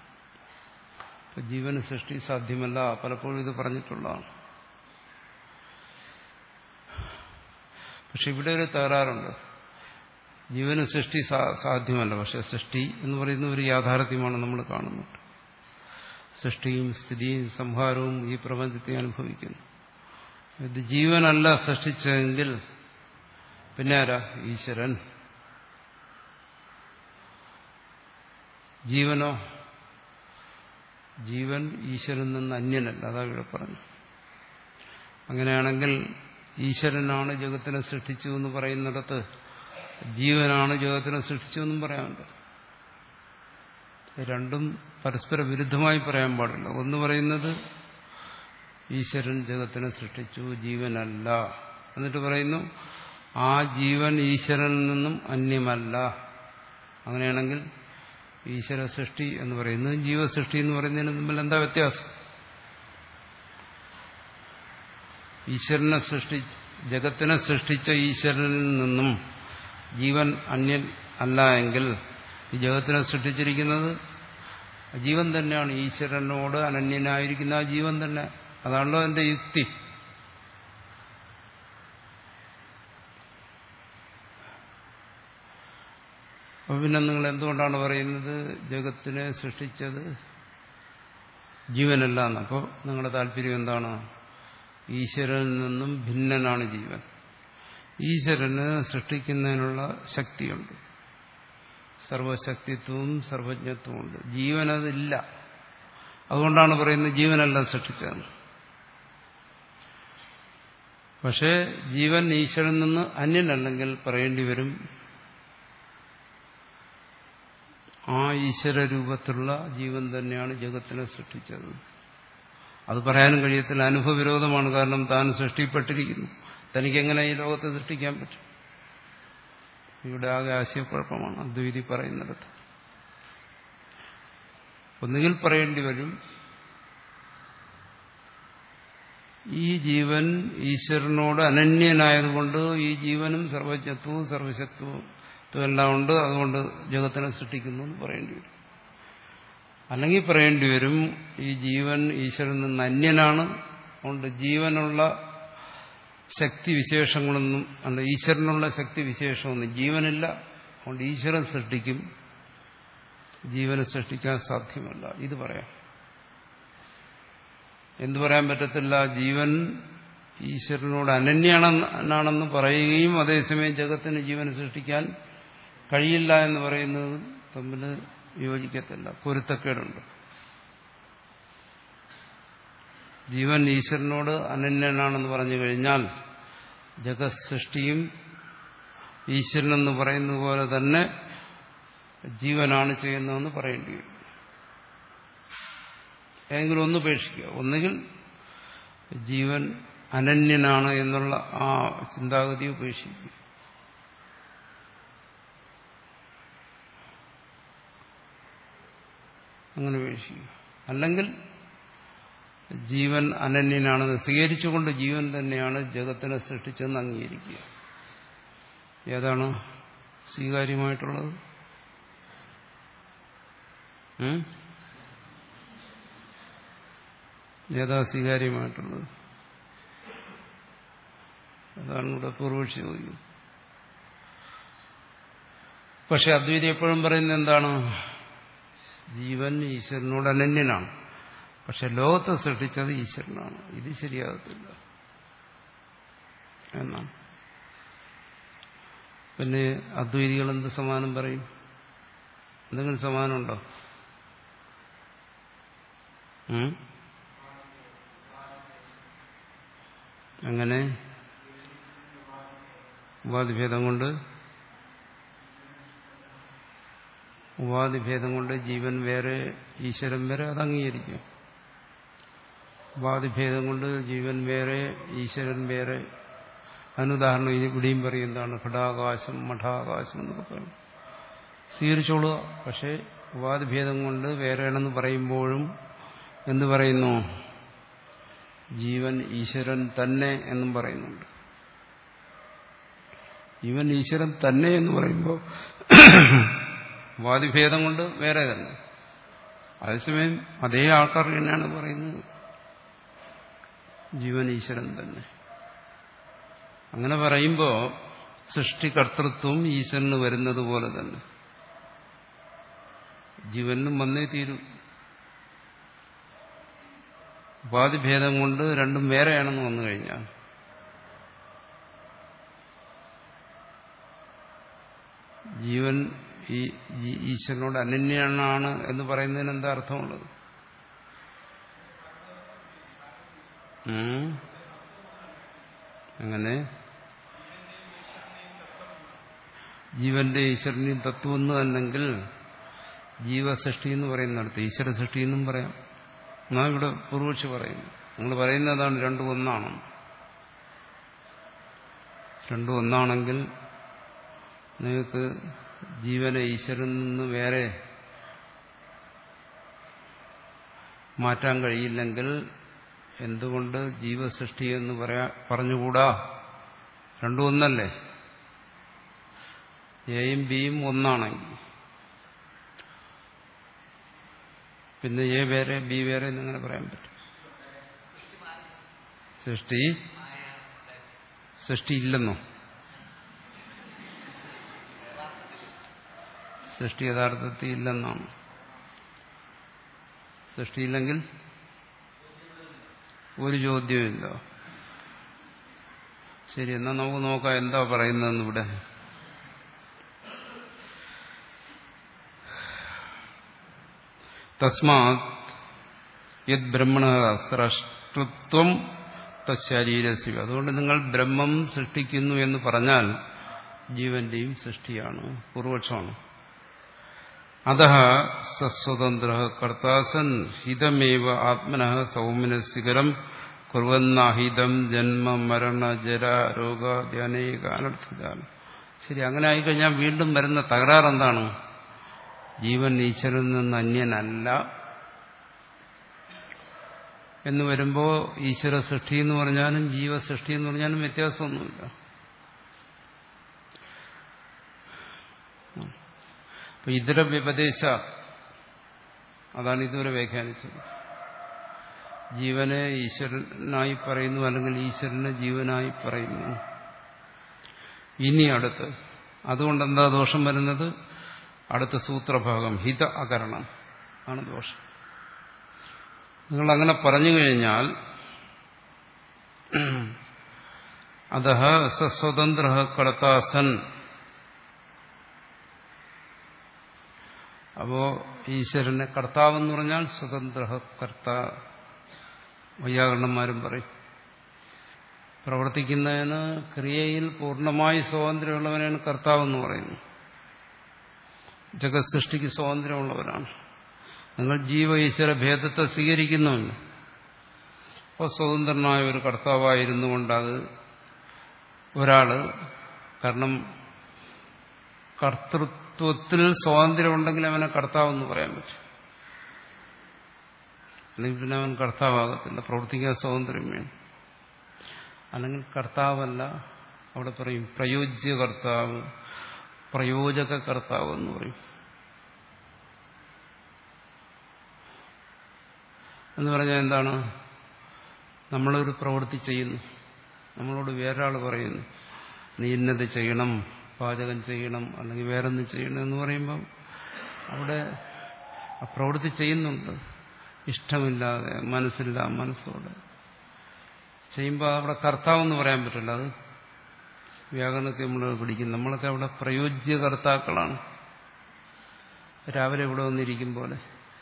ജീവന് സൃഷ്ടി സാധ്യമല്ല, പലപ്പോഴും ഇത് പറഞ്ഞിട്ടുള്ളതാണ്. പക്ഷെ ഇവിടെ ഒരു തകരാറുണ്ട്. ജീവന് സൃഷ്ടി സാധ്യമല്ല, പക്ഷെ സൃഷ്ടി എന്ന് പറയുന്ന ഒരു യാഥാർത്ഥ്യമാണ് നമ്മൾ കാണുന്നത്. സൃഷ്ടിയും സ്ഥിതിയും സംഹാരവും ഈ പ്രപഞ്ചത്തെ അനുഭവിക്കുന്നു. ഇത് ജീവനല്ല സൃഷ്ടിച്ചതെങ്കിൽ പിന്നെ ആരാ? ഈശ്വരൻ. ജീവനോ? ജീവൻ ഈശ്വരൻ നിന്ന് അന്യനല്ല. അതാ ഇവിടെ പറഞ്ഞു. അങ്ങനെയാണെങ്കിൽ ഈശ്വരനാണ് ജഗത്തിനെ സൃഷ്ടിച്ചു എന്ന് പറയുന്നിടത്ത് ജീവനാണ് ജഗത്തിനെ സൃഷ്ടിച്ചു എന്നും പറയാനുണ്ട്. രണ്ടും പരസ്പര വിരുദ്ധമായി പറയാൻ പാടില്ല. ഒന്ന് പറയുന്നത് ഈശ്വരൻ ജഗത്തിനെ സൃഷ്ടിച്ചു, ജീവനല്ല. എന്നിട്ട് പറയുന്നു ആ ജീവൻ ഈശ്വരനിൽ നിന്നും അന്യമല്ല. അങ്ങനെയാണെങ്കിൽ ഈശ്വര സൃഷ്ടി എന്ന് പറയുന്നത് ജീവസൃഷ്ടി എന്ന് പറയുന്നതിന് തമ്മിൽ എന്താ വ്യത്യാസം? ഈശ്വരനെ സൃഷ്ടി ജഗത്തിനെ സൃഷ്ടിച്ച ഈശ്വരനിൽ നിന്നും ജീവൻ അന്യൻ അല്ല എങ്കിൽ ഈ ജഗത്തിനെ സൃഷ്ടിച്ചിരിക്കുന്നത് ജീവൻ തന്നെയാണ്. ഈശ്വരനോട് അനന്യനായിരിക്കുന്ന ആ ജീവൻ തന്നെ. അതാണല്ലോ എന്റെ യുക്തി. അപ്പൊ പിന്നെ നിങ്ങൾ എന്തുകൊണ്ടാണ് പറയുന്നത് ജഗത്തിനെ സൃഷ്ടിച്ചത് ജീവനല്ല എന്ന്? അപ്പോൾ നിങ്ങളുടെ താല്പര്യം എന്താണ്? ഈശ്വരനിൽ നിന്നും ഭിന്നനാണ് ജീവൻ. ഈശ്വരന് സൃഷ്ടിക്കുന്നതിനുള്ള ശക്തിയുണ്ട്, സർവശക്തിത്വവും സർവജ്ഞത്വവും ഉണ്ട്. ജീവനതില്ല. അതുകൊണ്ടാണ് പറയുന്നത് ജീവനല്ല സൃഷ്ടിച്ചതെന്ന്. പക്ഷേ ജീവൻ ഈശ്വരനിൽ നിന്ന് അന്യനല്ലെങ്കിൽ പറയേണ്ടി വരും ആ ഈശ്വര രൂപത്തിലുള്ള ജീവൻ തന്നെയാണ് ജഗത്തിനെ സൃഷ്ടിച്ചത്. അത് പറയാനും കഴിയത്തില്ല, അനുഭവവിരോധമാണ്. കാരണം താൻ സൃഷ്ടിപ്പെട്ടിരിക്കുന്നു, തനിക്കെങ്ങനെ ഈ ലോകത്തെ സൃഷ്ടിക്കാൻ പറ്റും? ഇവിടെ ആകെ ആശയക്കുഴപ്പമാണ് അദ്വൈതി പറയുന്നിടത്ത്. ഒന്നുകിൽ പറയേണ്ടി വരും ഈ ജീവൻ ഈശ്വരനോട് അനന്യനായതുകൊണ്ട് ഈ ജീവനും സർവജ്ഞത്വവും സർവശക്തവും എല്ലാം ഉണ്ട്, അതുകൊണ്ട് ജഗത്തിനെ സൃഷ്ടിക്കുന്നു എന്ന് പറയേണ്ടി വരും. അല്ലെങ്കിൽ പറയേണ്ടി വരും ഈ ജീവൻ ഈശ്വരനിൽ നിന്ന് അന്യനാണ്, അതുകൊണ്ട് ജീവനുള്ള ശക്തിവിശേഷങ്ങളൊന്നും അല്ല, ഈശ്വരനുള്ള ശക്തിവിശേഷമൊന്നും ജീവനില്ല, അതുകൊണ്ട് ഈശ്വരൻ സൃഷ്ടിക്കും, ജീവനെ സൃഷ്ടിക്കാൻ സാധ്യമല്ല. ഇത് പറയാം. എന്തു പറയാൻ പറ്റത്തില്ല? ജീവൻ ഈശ്വരനോട് അനന്യനാണെന്ന് പറയുകയും അതേസമയം ജഗത്തിന് ജീവനെ സൃഷ്ടിക്കാൻ കഴിയില്ല എന്ന് പറയുന്നത് തമ്മിൽ യോജിക്കത്തില്ല, പൊരുത്തക്കേടുണ്ട്. ജീവൻ ഈശ്വരനോട് അനന്യനാണെന്ന് പറഞ്ഞു കഴിഞ്ഞാൽ ജഗത് സൃഷ്ടിയും ഈശ്വരനെന്ന് പറയുന്നത് പോലെ തന്നെ ജീവനാണ് ചെയ്യുന്നതെന്ന് പറയേണ്ടി വരും. ഏതെങ്കിലും ഒന്ന് ഉപേക്ഷിക്കുക. ഒന്നുകിൽ ജീവൻ അനന്യനാണ് എന്നുള്ള ആ ചിന്താഗതി ഉപേക്ഷിക്കുക. അങ്ങനെ ഉപേക്ഷിക്കുക. അല്ലെങ്കിൽ ജീവൻ അനന്യനാണെന്ന് സ്വീകരിച്ചുകൊണ്ട് ജീവൻ തന്നെയാണ് ജഗത്തിനെ സൃഷ്ടിച്ചെന്ന് അംഗീകരിക്കുക. ഏതാണ് സ്വീകാര്യമായിട്ടുള്ളത്? ഏതാ സ്വീകാര്യമായിട്ടുള്ളത്? അതാണ് ഇവിടെ പൂർവക്ഷി ചോദിക്കുന്നത്. പക്ഷെ അദ്വൈതി എപ്പോഴും പറയുന്നത് എന്താണ്? ജീവൻ ഈശ്വരനോട് അനന്യനാണ്, പക്ഷെ ലോകത്തെ സൃഷ്ടിച്ചത് ഈശ്വരനാണ്. ഇത് ശരിയാകത്തില്ല എന്നാണ്. പിന്നെ അദ്വൈതികൾ എന്ത് സമാനം പറയും? എന്തെങ്കിലും സമാനമുണ്ടോ? അങ്ങനെ ഉപാധിഭേദം കൊണ്ട് ഉപാധിഭേദം കൊണ്ട് ജീവൻ വേറെ ഈശ്വരൻ വേറെ, അത് അംഗീകരിക്കും. ഉപാധിഭേദം കൊണ്ട് ജീവൻ വേറെ ഈശ്വരൻ വേറെ. അതിനുദാഹരണം ഇവിടെയും പറയും എന്താണ്? ഘടാകാശം മഠാകാശം എന്നൊക്കെ പറയും. സ്വീകരിച്ചോളുക. പക്ഷെ ഉപാധിഭേദം കൊണ്ട് വേറെയാണെന്ന് പറയുമ്പോഴും എന്ത് പറയുന്നു? ജീവൻ ഈശ്വരൻ തന്നെ എന്നും പറയുന്നുണ്ട്. ഇവൻ ഈശ്വരൻ തന്നെ എന്ന് പറയുമ്പോൾ വാദിഭേദം കൊണ്ട് വേറെ തന്നെ. അതേസമയം അതേ ആൾക്കാർ തന്നെയാണ് പറയുന്നത് ജീവൻ ഈശ്വരൻ തന്നെ. അങ്ങനെ പറയുമ്പോൾ സൃഷ്ടികർത്തൃത്വം ഈശ്വരന് വരുന്നത് പോലെ തന്നെ ജീവനും വന്നേ തീരൂ. ഉപാധിഭേദം കൊണ്ട് രണ്ടും വേറെയാണെന്ന് വന്നു കഴിഞ്ഞാൽ ജീവൻ ഈ ഈശ്വരനോട് അനന്യനാണ് എന്ന് പറയുന്നതിന് എന്താ അർത്ഥമുള്ളത്? അങ്ങനെ ജീവന്റെ ഈശ്വരനെയും തത്വം എന്ന് തന്നെങ്കിൽ ജീവസൃഷ്ടി എന്ന് പറയുന്നിടത്ത് ഈശ്വര സൃഷ്ടി എന്നും പറയാം. എന്നാ ഇവിടെ പൂർവക്ഷി പറയുന്നു. നിങ്ങൾ പറയുന്നതാണ് രണ്ടും ഒന്നാണ്. രണ്ടും ഒന്നാണെങ്കിൽ നിങ്ങൾക്ക് ജീവനെ ഈശ്വരനിൽ നിന്ന് വേറെ മാറ്റാൻ കഴിയില്ലെങ്കിൽ എന്തുകൊണ്ട് ജീവസൃഷ്ടി എന്ന് പറയാ പറഞ്ഞുകൂടാ? രണ്ടും ഒന്നല്ലേ? എയും ബിയും ഒന്നാണെങ്കിൽ പിന്നെ എ വേറെ ബി വേറെ എന്നിങ്ങനെ പറയാൻ പറ്റും? സൃഷ്ടി സൃഷ്ടി ഇല്ലെന്നോ? സൃഷ്ടി യഥാർത്ഥത്തിൽ ഇല്ലെന്നാണ്. സൃഷ്ടിയില്ലെങ്കിൽ ഒരു ചോദ്യമില്ല. ശരി, എന്നാൽ നമുക്ക് നോക്കാം എന്താ പറയുന്നതെന്ന്. ഇവിടെ തസ്മാത് യത് ബ്രഹ്മണ സ്രഷ്ടൃത്വം തശരീരസ്യ. അതുകൊണ്ട് നിങ്ങൾ ബ്രഹ്മം സൃഷ്ടിക്കുന്നു എന്ന് പറഞ്ഞാൽ ജീവന്റെയും സൃഷ്ടിയാണ്, പൂർവക്ഷമാണ്. അതഃ സസ്വതന്ത്ര കർത്താസൻ ഹിതമേവ ആത്മനഃ സൗമ്യനസ്യകരം കുർവന്നാഹിതം ജന്മ മരണ ജര രോഗാദ്യനേക അനർത്ഥജാലം. ശരി, അങ്ങനെ ആയിക്കഴിഞ്ഞാൽ വീണ്ടും വരുന്ന തകരാറെന്താണ്? ജീവൻ ഈശ്വരനിൽ നിന്ന് അന്യനല്ല എന്ന് വരുമ്പോൾ ഈശ്വര സൃഷ്ടി എന്ന് പറഞ്ഞാലും ജീവസൃഷ്ടി എന്ന് പറഞ്ഞാലും വ്യത്യാസമൊന്നുമില്ല. അപ്പൊ ഇതര വ്യപദേശ, അതാണ് ഇതുവരെ വ്യാഖ്യാനിച്ചത്. ജീവനെ ഈശ്വരനായി പറയുന്നു, അല്ലെങ്കിൽ ഈശ്വരനെ ജീവനായി പറയുന്നു. ഇനി അടുത്ത് അതുകൊണ്ടെന്താ ദോഷം വരുന്നത്? അടുത്ത സൂത്രഭാഗം ഹിത അകരണം ആണ് ദോഷം. നിങ്ങളങ്ങനെ പറഞ്ഞു കഴിഞ്ഞാൽ അതഃ സസ്വതന്ത്ര കർത്താസൻ, അപ്പോ ഈശ്വരനെ കർത്താവെന്ന് പറഞ്ഞാൽ സ്വതന്ത്ര കർത്ത. വൈയാകരണന്മാരും പറയും പ്രവർത്തിക്കുന്നതിന് ക്രിയയിൽ പൂർണ്ണമായി സ്വാതന്ത്ര്യമുള്ളവനാണ് കർത്താവെന്ന് പറയുന്നു. ജഗത് സൃഷ്ടിക്ക് സ്വാതന്ത്ര്യമുള്ളവരാണ്. നിങ്ങൾ ജീവ ഈശ്വര ഭേദത്തെ സ്വീകരിക്കുന്നുണ്ട്. അപ്പോൾ സ്വതന്ത്രനായ ഒരു കർത്താവായിരുന്നു കൊണ്ട് അത് ഒരാള്, കാരണം കർത്തൃത്വത്തിൽ സ്വാതന്ത്ര്യമുണ്ടെങ്കിൽ അവനെ കർത്താവെന്ന് പറയാൻ പറ്റും. അല്ലെങ്കിൽ പിന്നെ അവൻ കർത്താവാകത്തില്ല, പ്രവർത്തിക്കാൻ സ്വാതന്ത്ര്യം വേണം. അല്ലെങ്കിൽ കർത്താവല്ല, അവിടെ പറയും പ്രയോജ്യ കർത്താവ്, പ്രയോജക കർത്താവ് എന്ന് പറയും. എന്ന് പറഞ്ഞാൽ എന്താണ്? നമ്മളൊരു പ്രവൃത്തി ചെയ്യുന്നു, നമ്മളോട് വേറൊരാൾ പറയുന്നു നീ ഇന്നത് ചെയ്യണം, പാചകം ചെയ്യണം, അല്ലെങ്കിൽ വേറൊന്ന് ചെയ്യണം എന്ന് പറയുമ്പം അവിടെ ആ പ്രവൃത്തി ചെയ്യുന്നുണ്ട്, ഇഷ്ടമില്ലാതെ മനസ്സില്ല മനസ്സോടെ ചെയ്യുമ്പോൾ അവിടെ കർത്താവെന്ന് പറയാൻ പറ്റില്ല. അത് വ്യാകരണത്തെ നമ്മൾ പിടിക്കും. നമ്മളൊക്കെ അവിടെ പ്രയോജ്യ കർത്താക്കളാണ്. രാവിലെ ഇവിടെ വന്നിരിക്കും പോലെ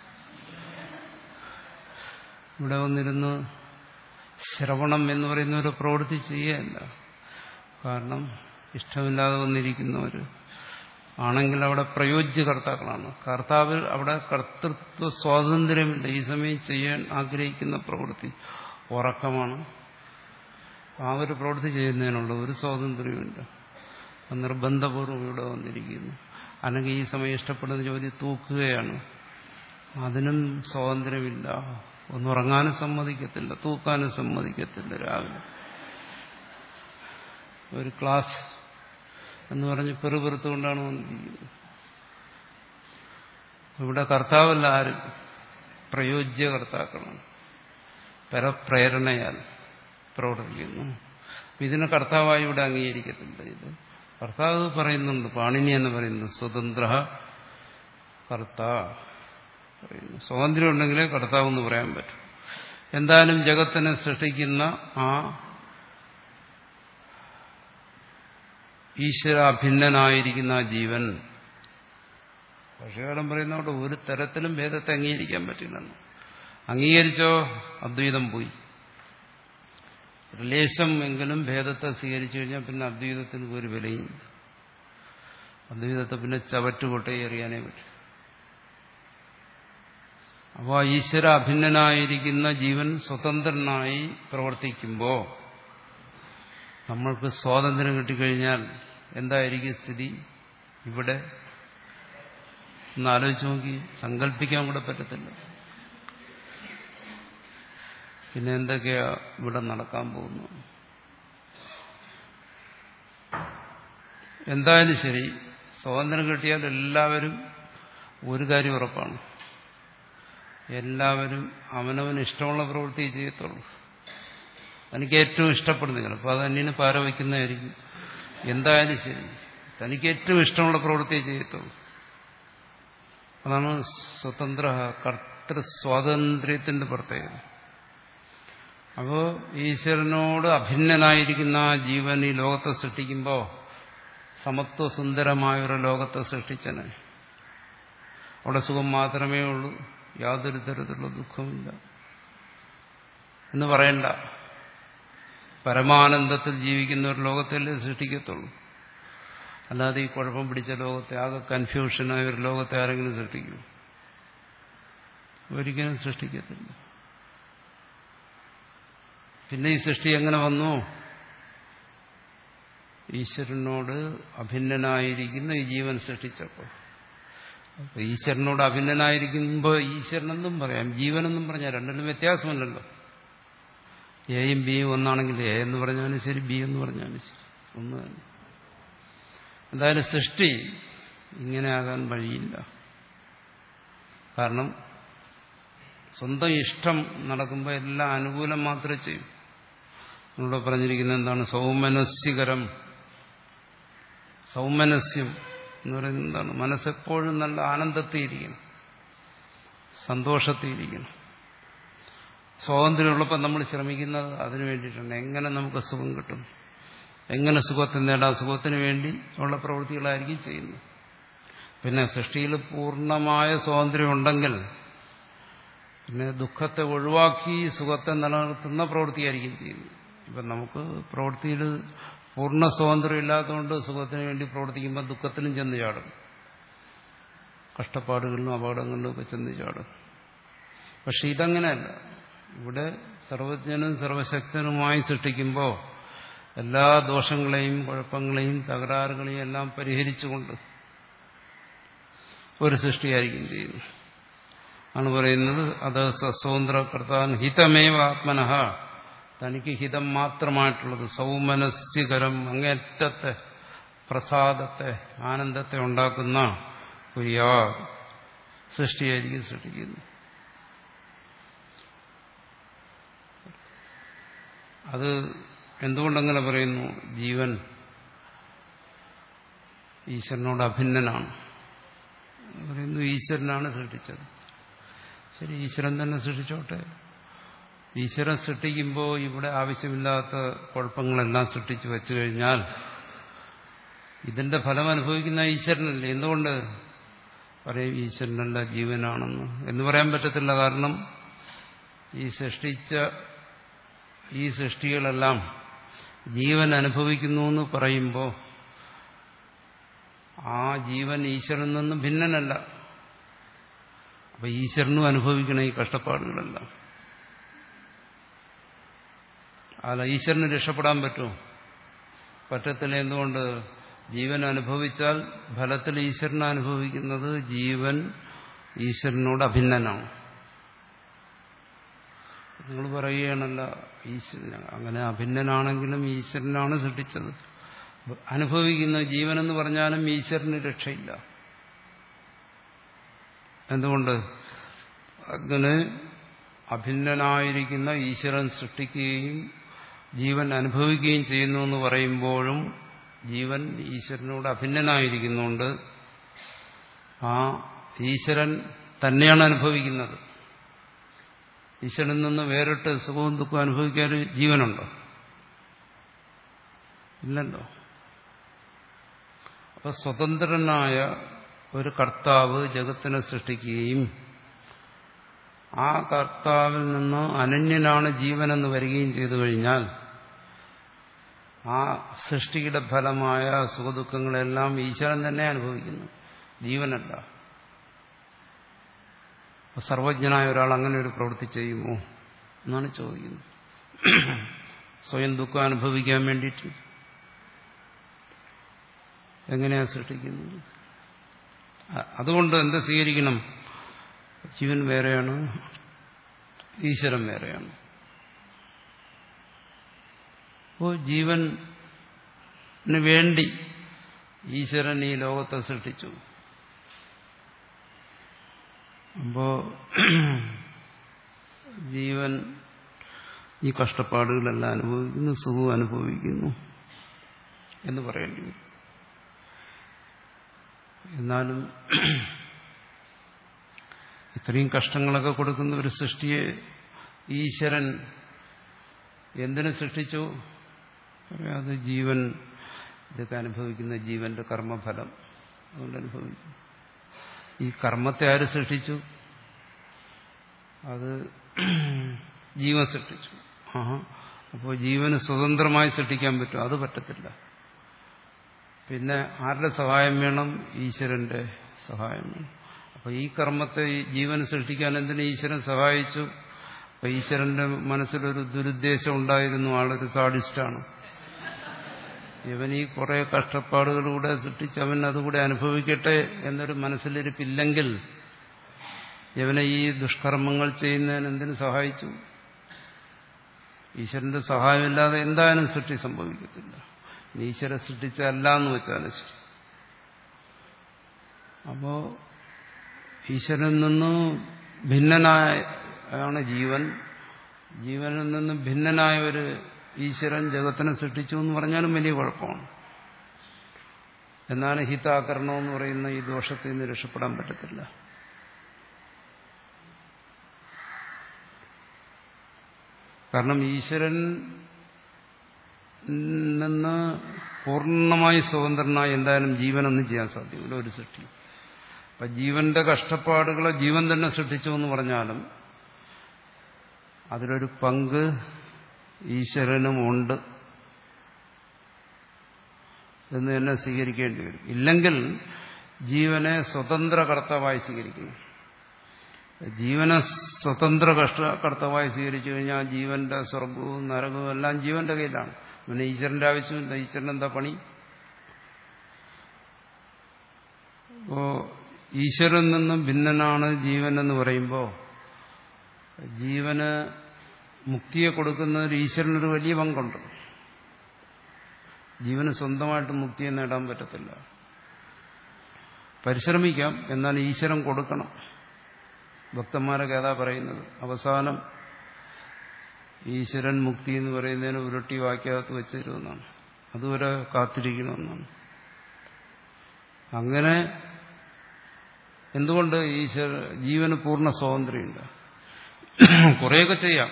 ഇവിടെ വന്നിരുന്ന് ശ്രവണം എന്ന് പറയുന്ന ഒരു പ്രവൃത്തി ചെയ്യുകയല്ല. കാരണം ഇഷ്ടമില്ലാതെ വന്നിരിക്കുന്നവർ ആണെങ്കിൽ അവിടെ പ്രയോജ്യ കർത്താക്കളാണ്. കർത്താവിൽ അവിടെ കർത്തൃത്വ സ്വാതന്ത്ര്യമില്ല. ഈ സമയം ചെയ്യാൻ ആഗ്രഹിക്കുന്ന പ്രവൃത്തി ഉറക്കമാണ്. ആ ഒരു പ്രവൃത്തി ചെയ്യുന്നതിനുള്ള ഒരു സ്വാതന്ത്ര്യമില്ല. നിർബന്ധപൂർവ്വം ഇവിടെ വന്നിരിക്കുന്നു. അല്ലെങ്കിൽ ഈ സമയം ഇഷ്ടപ്പെടുന്ന ജോലി തൂക്കുകയാണ്, അതിനും സ്വാതന്ത്ര്യമില്ല. ഒന്നുറങ്ങാനും സമ്മതിക്കത്തില്ല, തൂക്കാനും സമ്മതിക്കത്തില്ല. രാവിലെ ഒരു ക്ലാസ് എന്ന് പറഞ്ഞ് പെറുപെറുത്തുകൊണ്ടാണ് വന്നിരിക്കുന്നത്. ഇവിടെ കർത്താവല്ല ആരും, പ്രയോജ്യ കർത്താക്കളാണ്, പരപ്രേരണയാൽ പ്രവർത്തിക്കുന്നു. ഇതിനെ കർത്താവായി ഇവിടെ അംഗീകരിക്കത്തില്ല. ഇത് കർത്താവ് പറയുന്നുണ്ട്, പാണിനി എന്ന് പറയുന്നത് സ്വതന്ത്ര കർത്ത പറയുന്നു. സ്വാതന്ത്ര്യം ഉണ്ടെങ്കിലേ കർത്താവ് എന്ന് പറയാൻ പറ്റും. എന്തായാലും ജഗത്തിനെ സൃഷ്ടിക്കുന്ന ആ ഈശ്വരാഭിന്നനായിരിക്കുന്ന ആ ജീവൻ, ഭാഷ്യകാരൻ പറയുന്നതോട് ഒരു തരത്തിലും ഭേദത്തെ അംഗീകരിക്കാൻ പറ്റില്ലെന്ന്. അംഗീകരിച്ചോ അദ്വൈതം പോയി. റിലേഷം എങ്കിലും ഭേദത്തെ സ്വീകരിച്ചു കഴിഞ്ഞാൽ പിന്നെ അദ്വൈതത്തിന് ഒരു വിലയും. അദ്വൈതത്തെ പിന്നെ ചവറ്റുകൊട്ടയെ എറിയാനേ പറ്റും. അപ്പോൾ ഈശ്വര അഭിന്നനായിരിക്കുന്ന ജീവൻ സ്വതന്ത്രനായി പ്രവർത്തിക്കുമ്പോൾ നമ്മൾക്ക് സ്വാതന്ത്ര്യം കിട്ടിക്കഴിഞ്ഞാൽ എന്തായിരിക്കും സ്ഥിതി? ഇവിടെ ഒന്ന് ആലോചിച്ച് നോക്കി, സങ്കല്പിക്കാൻ കൂടെ പറ്റത്തില്ല. പിന്നെ എന്തൊക്കെയാ ഇവിടെ നടക്കാൻ പോകുന്നു? എന്തായാലും ശരി, സ്വാതന്ത്ര്യം കിട്ടിയാൽ എല്ലാവരും ഒരു കാര്യം ഉറപ്പാണ്, എല്ലാവരും അവനവന് ഇഷ്ടമുള്ള പ്രവൃത്തി ചെയ്യത്തുള്ളൂ. തനിക്ക് ഏറ്റവും ഇഷ്ടപ്പെടുന്ന, ചിലപ്പോൾ അത് അന്യന് പാര വയ്ക്കുന്നതായിരിക്കും. എന്തായാലും ശരി, തനിക്ക് ഏറ്റവും ഇഷ്ടമുള്ള പ്രവൃത്തി ചെയ്യത്തുള്ളൂ. അതാണ് സ്വതന്ത്ര കർത്തൃ സ്വാതന്ത്ര്യത്തിന്റെ പ്രത്യേകത. അപ്പോൾ ഈശ്വരനോട് അഭിന്നനായിരിക്കുന്ന ആ ജീവൻ ഈ ലോകത്തെ സൃഷ്ടിക്കുമ്പോൾ സമത്വസുന്ദരമായൊരു ലോകത്തെ സൃഷ്ടിച്ചനെ. അവിടെ സുഖം മാത്രമേ ഉള്ളൂ, യാതൊരു തരത്തിലുള്ള ദുഃഖമില്ല എന്ന് പറയണ്ട. പരമാനന്ദത്തിൽ ജീവിക്കുന്ന ഒരു ലോകത്തല്ലേ സൃഷ്ടിക്കത്തുള്ളൂ. അല്ലാതെ ഈ കുഴപ്പം പിടിച്ച ലോകത്തെ, ആകെ കൺഫ്യൂഷനായ ഒരു ലോകത്തെ ആരെങ്കിലും സൃഷ്ടിക്കൂ? ഒരിക്കലും സൃഷ്ടിക്കത്തില്ല. പിന്നെ ഈ സൃഷ്ടി എങ്ങനെ വന്നു? ഈശ്വരനോട് അഭിന്നനായിരിക്കുന്ന ഈ ജീവൻ സൃഷ്ടിച്ചപ്പോൾ. അപ്പൊ ഈശ്വരനോട് അഭിന്നനായിരിക്കുമ്പോൾ ഈശ്വരനെന്നും പറയാം, ജീവനെന്നും പറഞ്ഞാൽ രണ്ടിനും വ്യത്യാസമല്ലല്ലോ. എയും ബിയും ഒന്നാണെങ്കിൽ എ എന്ന് പറഞ്ഞാലും ശരി, ബി എന്ന് പറഞ്ഞാലും ശരി, ഒന്ന് തന്നെ. എന്തായാലും സൃഷ്ടി ഇങ്ങനെ ആകാൻ വഴിയില്ല. കാരണം സ്വന്തം ഇഷ്ടം നടക്കുമ്പോൾ എല്ലാം അനുകൂലം മാത്രമേ ചെയ്യൂ. ഇവിടെ പറഞ്ഞിരിക്കുന്നത് എന്താണ്? സൗമനസ്യകരം. സൗമനസ്യം എന്ന് പറയുന്നത് എന്താണ്? മനസ്സെപ്പോഴും നല്ല ആനന്ദത്തിയിരിക്കണം, സന്തോഷത്തിയിരിക്കണം. സ്വാതന്ത്ര്യമുള്ളപ്പോൾ നമ്മൾ ശ്രമിക്കുന്നത് അതിനു വേണ്ടിയിട്ടാണ്. എങ്ങനെ നമുക്ക് സുഖം കിട്ടും, എങ്ങനെ സുഖത്തെ നേടാം, സുഖത്തിന് വേണ്ടി ഉള്ള പ്രവൃത്തികളായിരിക്കും ചെയ്യുന്നത്. പിന്നെ സൃഷ്ടിയിൽ പൂർണ്ണമായ സ്വാതന്ത്ര്യം ഉണ്ടെങ്കിൽ പിന്നെ ദുഃഖത്തെ ഒഴിവാക്കി സുഖത്തെ നിലനിർത്തുന്ന പ്രവൃത്തിയായിരിക്കും ചെയ്യുന്നത്. ഇപ്പം നമുക്ക് പ്രവൃത്തിയിൽ പൂർണ്ണ സ്വാതന്ത്ര്യം ഇല്ലാത്തതുകൊണ്ട് സുഖത്തിന് വേണ്ടി പ്രവർത്തിക്കുമ്പോൾ ദുഃഖത്തിലും ചെന്ന് ചാടും, കഷ്ടപ്പാടുകളിലും അപകടങ്ങളിലും ഒക്കെ ചെന്ന് ചാടും. പക്ഷെ ഇതങ്ങനെയല്ല. ഇവിടെ സർവജ്ഞനും സർവശക്തനുമായി സൃഷ്ടിക്കുമ്പോൾ എല്ലാ ദോഷങ്ങളെയും കുഴപ്പങ്ങളെയും തകരാറുകളെയും എല്ലാം പരിഹരിച്ചുകൊണ്ട് ഒരു സൃഷ്ടിയായിരിക്കും ചെയ്യുന്നത്. ആണ് പറയുന്നത്, അത് സ്വതന്ത്ര കർത്താൻ ഹിതമേവ ആത്മനഃ, തനിക്ക് ഹിതം മാത്രമായിട്ടുള്ളത്, സൗമനസ്യകരം, അങ്ങേറ്റത്തെ പ്രസാദത്തെ ആനന്ദത്തെ ഉണ്ടാക്കുന്ന കുര്യാ സൃഷ്ടിയായിരിക്കും സൃഷ്ടിക്കുന്നത്. അത് എന്തുകൊണ്ടങ്ങനെ പറയുന്നു? ജീവൻ ഈശ്വരനോട് അഭിന്നനാണ് പറയുന്നു. ഈശ്വരനാണ് സൃഷ്ടിച്ചത്. ശരി, ഈശ്വരൻ തന്നെ സൃഷ്ടിച്ചോട്ടെ. ഈശ്വരൻ സൃഷ്ടിക്കുമ്പോൾ ഇവിടെ ആവശ്യമില്ലാത്ത കുഴപ്പങ്ങളെല്ലാം സൃഷ്ടിച്ചു വെച്ചു കഴിഞ്ഞാൽ ഇതിന്റെ ഫലം അനുഭവിക്കുന്ന ഈശ്വരനല്ലേ. എന്തുകൊണ്ട് പറയും ഈശ്വരനല്ല ജീവനാണെന്ന്? എന്ന് പറയാൻ പറ്റത്തില്ല. കാരണം ഈ സൃഷ്ടിച്ച ഈ സൃഷ്ടികളെല്ലാം ജീവൻ അനുഭവിക്കുന്നു എന്ന് പറയുമ്പോൾ ആ ജീവൻ ഈശ്വരനിൽ നിന്നും ഭിന്നനല്ല. അപ്പൊ ഈശ്വരനും അനുഭവിക്കണം ഈ കഷ്ടപ്പാടുകളെല്ലാം. അല്ല, ഈശ്വരന് രക്ഷപ്പെടാൻ പറ്റുമോ? പറ്റത്തില്ല. എന്തുകൊണ്ട്? ജീവൻ അനുഭവിച്ചാൽ ഫലത്തിൽ ഈശ്വരൻ അനുഭവിക്കുന്നത് ജീവൻ ഈശ്വരനോട് അഭിന്നനാണ്. നിങ്ങൾ പറയുകയാണല്ല, ഈശ്വരൻ അങ്ങനെ അഭിന്നനാണെങ്കിലും ഈശ്വരനാണ് സൃഷ്ടിച്ചത്. അനുഭവിക്കുന്ന ജീവനെന്ന് പറഞ്ഞാലും ഈശ്വരന് രക്ഷയില്ല. എന്തുകൊണ്ട്? അങ്ങനെ അഭിന്നനായിരിക്കുന്ന ഈശ്വരൻ സൃഷ്ടിക്കുകയും ജീവൻ അനുഭവിക്കുകയും ചെയ്യുന്നു എന്ന് പറയുമ്പോഴും ജീവൻ ഈശ്വരനോട് അഭിന്നനായിരിക്കുന്നുണ്ട്. ആ ഈശ്വരൻ തന്നെയാണ് അനുഭവിക്കുന്നത്. ഈശ്വരനിൽ നിന്ന് വേറിട്ട് സുഖവും ദുഃഖവും അനുഭവിക്കാൻ ഒരു ജീവനുണ്ടോ? ഇല്ലല്ലോ. അപ്പൊ സ്വതന്ത്രനായ ഒരു കർത്താവ് ജഗത്തിനെ സൃഷ്ടിക്കുകയും ആ കർത്താവിൽ നിന്ന് അനന്യനാണ് ജീവനെന്ന് വരികയും ചെയ്തു കഴിഞ്ഞാൽ ആ സൃഷ്ടിയുടെ ഫലമായ സുഖദുഃഖങ്ങളെല്ലാം ഈശ്വരൻ തന്നെ അനുഭവിക്കുന്നു, ജീവനല്ല. സർവജ്ഞനായ ഒരാൾ അങ്ങനെ ഒരു പ്രവൃത്തി ചെയ്യുമോ എന്നാണ് ചോദിക്കുന്നത്. സ്വയം ദുഃഖം അനുഭവിക്കാൻ വേണ്ടിയിട്ട് എങ്ങനെയാണ് സൃഷ്ടിക്കുന്നത്? അതുകൊണ്ട് എന്ത് സ്വീകരിക്കണം? ജീവൻ വേറെയാണ്, ഈശ്വരൻ വേറെയാണ്. അപ്പോൾ ജീവന് വേണ്ടി ഈശ്വരൻ ഈ ലോകത്തെ സൃഷ്ടിച്ചു. അപ്പോ ജീവൻ ഈ കഷ്ടപ്പാടുകളെല്ലാം അനുഭവിക്കുന്നു, സുഖവും അനുഭവിക്കുന്നു എന്ന് പറയേണ്ടി വരും. എന്നാലും ഇത്രയും കഷ്ടങ്ങളൊക്കെ കൊടുക്കുന്ന ഒരു സൃഷ്ടിയെ ഈശ്വരൻ എന്തിനു സൃഷ്ടിച്ചു? അത് ജീവൻ ഇതൊക്കെ അനുഭവിക്കുന്ന ജീവന്റെ കർമ്മഫലം അതുകൊണ്ട് അനുഭവിക്കും. ഈ കർമ്മത്തെ ആര് സൃഷ്ടിച്ചു? അത് ജീവൻ സൃഷ്ടിച്ചു. ആഹാ, അപ്പോൾ ജീവന് സ്വതന്ത്രമായി സൃഷ്ടിക്കാൻ പറ്റും? അത് പറ്റത്തില്ല. പിന്നെ ആരുടെ സഹായം വേണം? ഈശ്വരന്റെ സഹായം വേണം. അപ്പൊ ഈ കർമ്മത്തെ ജീവൻ സൃഷ്ടിക്കാൻ എന്തിന് ഈശ്വരൻ സഹായിച്ചു? അപ്പൊ ഈശ്വരന്റെ മനസ്സിലൊരു ദുരുദ്ദേശം ഉണ്ടായിരുന്നു. ആളൊരു സാഡിസ്റ്റാണ്. ഇവൻ ഈ കുറെ കഷ്ടപ്പാടുകളിലൂടെ സൃഷ്ടിച്ച് അവൻ അതുകൂടെ അനുഭവിക്കട്ടെ എന്നൊരു മനസ്സിലിരിപ്പില്ലെങ്കിൽ ഇവനെ ഈ ദുഷ്കർമ്മങ്ങൾ ചെയ്യുന്നതിന് എന്തിനു സഹായിച്ചു? ഈശ്വരന്റെ സഹായമില്ലാതെ എന്തായാലും സൃഷ്ടി സംഭവിക്കത്തില്ല. ഈശ്വര സൃഷ്ടിച്ചല്ല എന്ന് വെച്ചാൽ ശരി. അപ്പോ ഈശ്വരനിൽ നിന്ന് ഭിന്നനായാണ് ജീവൻ. ജീവനിൽ നിന്ന് ഭിന്നനായ ഒരു ഈശ്വരൻ ജഗത്തിനെ സൃഷ്ടിച്ചു എന്ന് പറഞ്ഞാലും വലിയ കുഴപ്പമാണ്. എന്നാലും ഹിതാകരണം എന്ന് പറയുന്ന ഈ ദോഷത്തിൽ നിന്ന് രക്ഷപ്പെടാൻ പറ്റത്തില്ല. കാരണം ഈശ്വരൻ നിന്ന് പൂർണ്ണമായി സ്വതന്ത്രനായി എന്തായാലും ജീവനൊന്നും ചെയ്യാൻ സാധ്യമല്ല ഒരു സൃഷ്ടി. അപ്പൊ ജീവന്റെ കഷ്ടപ്പാടുകളെ ജീവൻ തന്നെ സൃഷ്ടിച്ചു എന്ന് പറഞ്ഞാലും അതിലൊരു പങ്ക് ഈശ്വരനും ഉണ്ട് എന്ന് തന്നെ സ്വീകരിക്കേണ്ടി വരും. ഇല്ലെങ്കിൽ ജീവനെ സ്വതന്ത്ര കർത്താവായി സ്വീകരിക്കണം. ജീവനെ സ്വതന്ത്ര കഷ്ട കർത്താവായി സ്വീകരിച്ചു കഴിഞ്ഞാൽ ജീവന്റെ സ്വർഗവും നരകവും എല്ലാം ജീവന്റെ കയ്യിലാണ്. പിന്നെ ഈശ്വരന്റെ ആവശ്യമില്ല. ഈശ്വരൻ എന്താ പണി? അപ്പോ ഈശ്വരൻ നിന്നും ഭിന്നനാണ് ജീവൻ എന്ന് പറയുമ്പോൾ ജീവന് മുക്തിയെ കൊടുക്കുന്നതിൽ ഈശ്വരനൊരു വലിയ പങ്കുണ്ട്. ജീവന് സ്വന്തമായിട്ട് മുക്തിയെ നേടാൻ പറ്റത്തില്ല. പരിശ്രമിക്കാം, എന്നാൽ ഈശ്വരൻ കൊടുക്കണം. ഭക്തന്മാരൊക്കെ ഏതാ പറയുന്നത്? അവസാനം ഈശ്വരൻ മുക്തി എന്ന് പറയുന്നതിന് ഉരുട്ടി വാക്യകത്ത് വെച്ചിരുന്നതാണ്. അതുവരെ കാത്തിരിക്കണമെന്നാണ്. അങ്ങനെ എന്തുകൊണ്ട് ഈശ്വര ജീവന് പൂർണ്ണ സ്വാതന്ത്ര്യമുണ്ട്? കുറേയൊക്കെ ചെയ്യാം,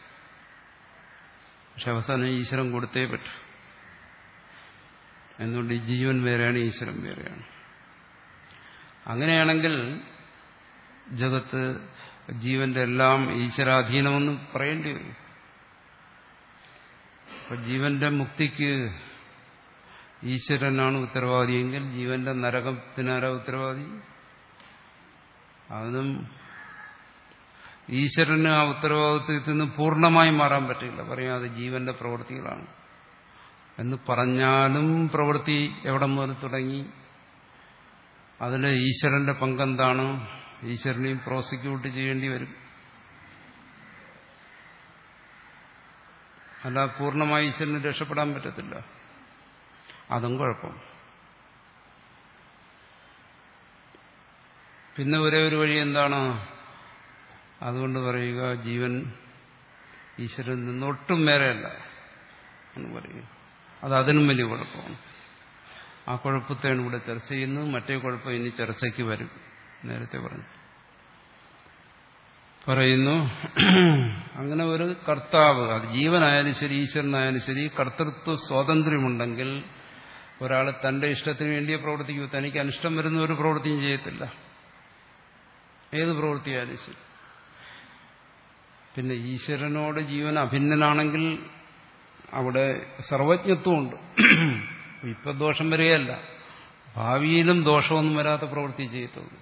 പക്ഷെ അവസാനം ഈശ്വരൻ കൊടുത്തേ പറ്റൂ. എന്തുകൊണ്ട്? ഈ ജീവൻ വേറെയാണ്, ഈശ്വരൻ വേറെയാണ്. അങ്ങനെയാണെങ്കിൽ ജഗത്ത് ജീവന്റെ എല്ലാം ഈശ്വരാധീനമെന്ന് പറയേണ്ടി വരും. അപ്പൊ ജീവന്റെ മുക്തിക്ക് ഈശ്വരനാണ് ഉത്തരവാദിയെങ്കിൽ ജീവന്റെ നരകത്തിനാരാ ഉത്തരവാദി? അതും ഈശ്വരന് ആ ഉത്തരവാദിത്വത്തിൽ നിന്ന് പൂർണ്ണമായി മാറാൻ പറ്റില്ല. പറയാം അത് ജീവന്റെ പ്രവൃത്തികളാണ് എന്ന് പറഞ്ഞാലും പ്രവൃത്തി എവിടെ മുതൽ തുടങ്ങി? അതിൽ ഈശ്വരന്റെ പങ്കെന്താണ്? ഈശ്വരനെയും പ്രോസിക്യൂട്ട് ചെയ്യേണ്ടി വരും. അല്ല പൂർണ്ണമായി ഈശ്വരന് രക്ഷപ്പെടാൻ പറ്റത്തില്ല. അതും കുഴപ്പം. പിന്നെ ഒരേ ഒരു വഴി എന്താണ്? അതുകൊണ്ട് പറയുക ജീവൻ ഈശ്വരനിൽ നിന്ന് ഒട്ടും വേറെയല്ല എന്ന് പറയുക. അത് അതിനും വലിയ കുഴപ്പമാണ്. ആ കുഴപ്പത്തെയാണ് ഇവിടെ ചർച്ച ചെയ്യുന്നത്. മറ്റേ കുഴപ്പം ഇനി ചർച്ചയ്ക്ക് വരും. നേരത്തെ പറഞ്ഞു പറയുന്നു അങ്ങനെ ഒരു കർത്താവ്, അത് ജീവനായാലും ശരി ഈശ്വരനായാലും ശരി, കർത്തൃത്വ സ്വാതന്ത്ര്യമുണ്ടെങ്കിൽ ഒരാൾ തന്റെ ഇഷ്ടത്തിന് വേണ്ടിയേ പ്രവർത്തിക്കൂ. തനിക്ക് അനിഷ്ടം വരുന്ന ഒരു പ്രവൃത്തിയും ചെയ്യത്തില്ല, ഏത് പ്രവൃത്തിയായാലും ശരി. പിന്നെ ഈശ്വരനോട് ജീവൻ അഭിന്നനാണെങ്കിൽ അവിടെ സർവജ്ഞത്വമുണ്ട്. ഇപ്പൊ ദോഷം വരികയല്ല, ഭാവിയിലും ദോഷമൊന്നും വരാത്ത പ്രവൃത്തി ചെയ്യത്തുള്ളൂ.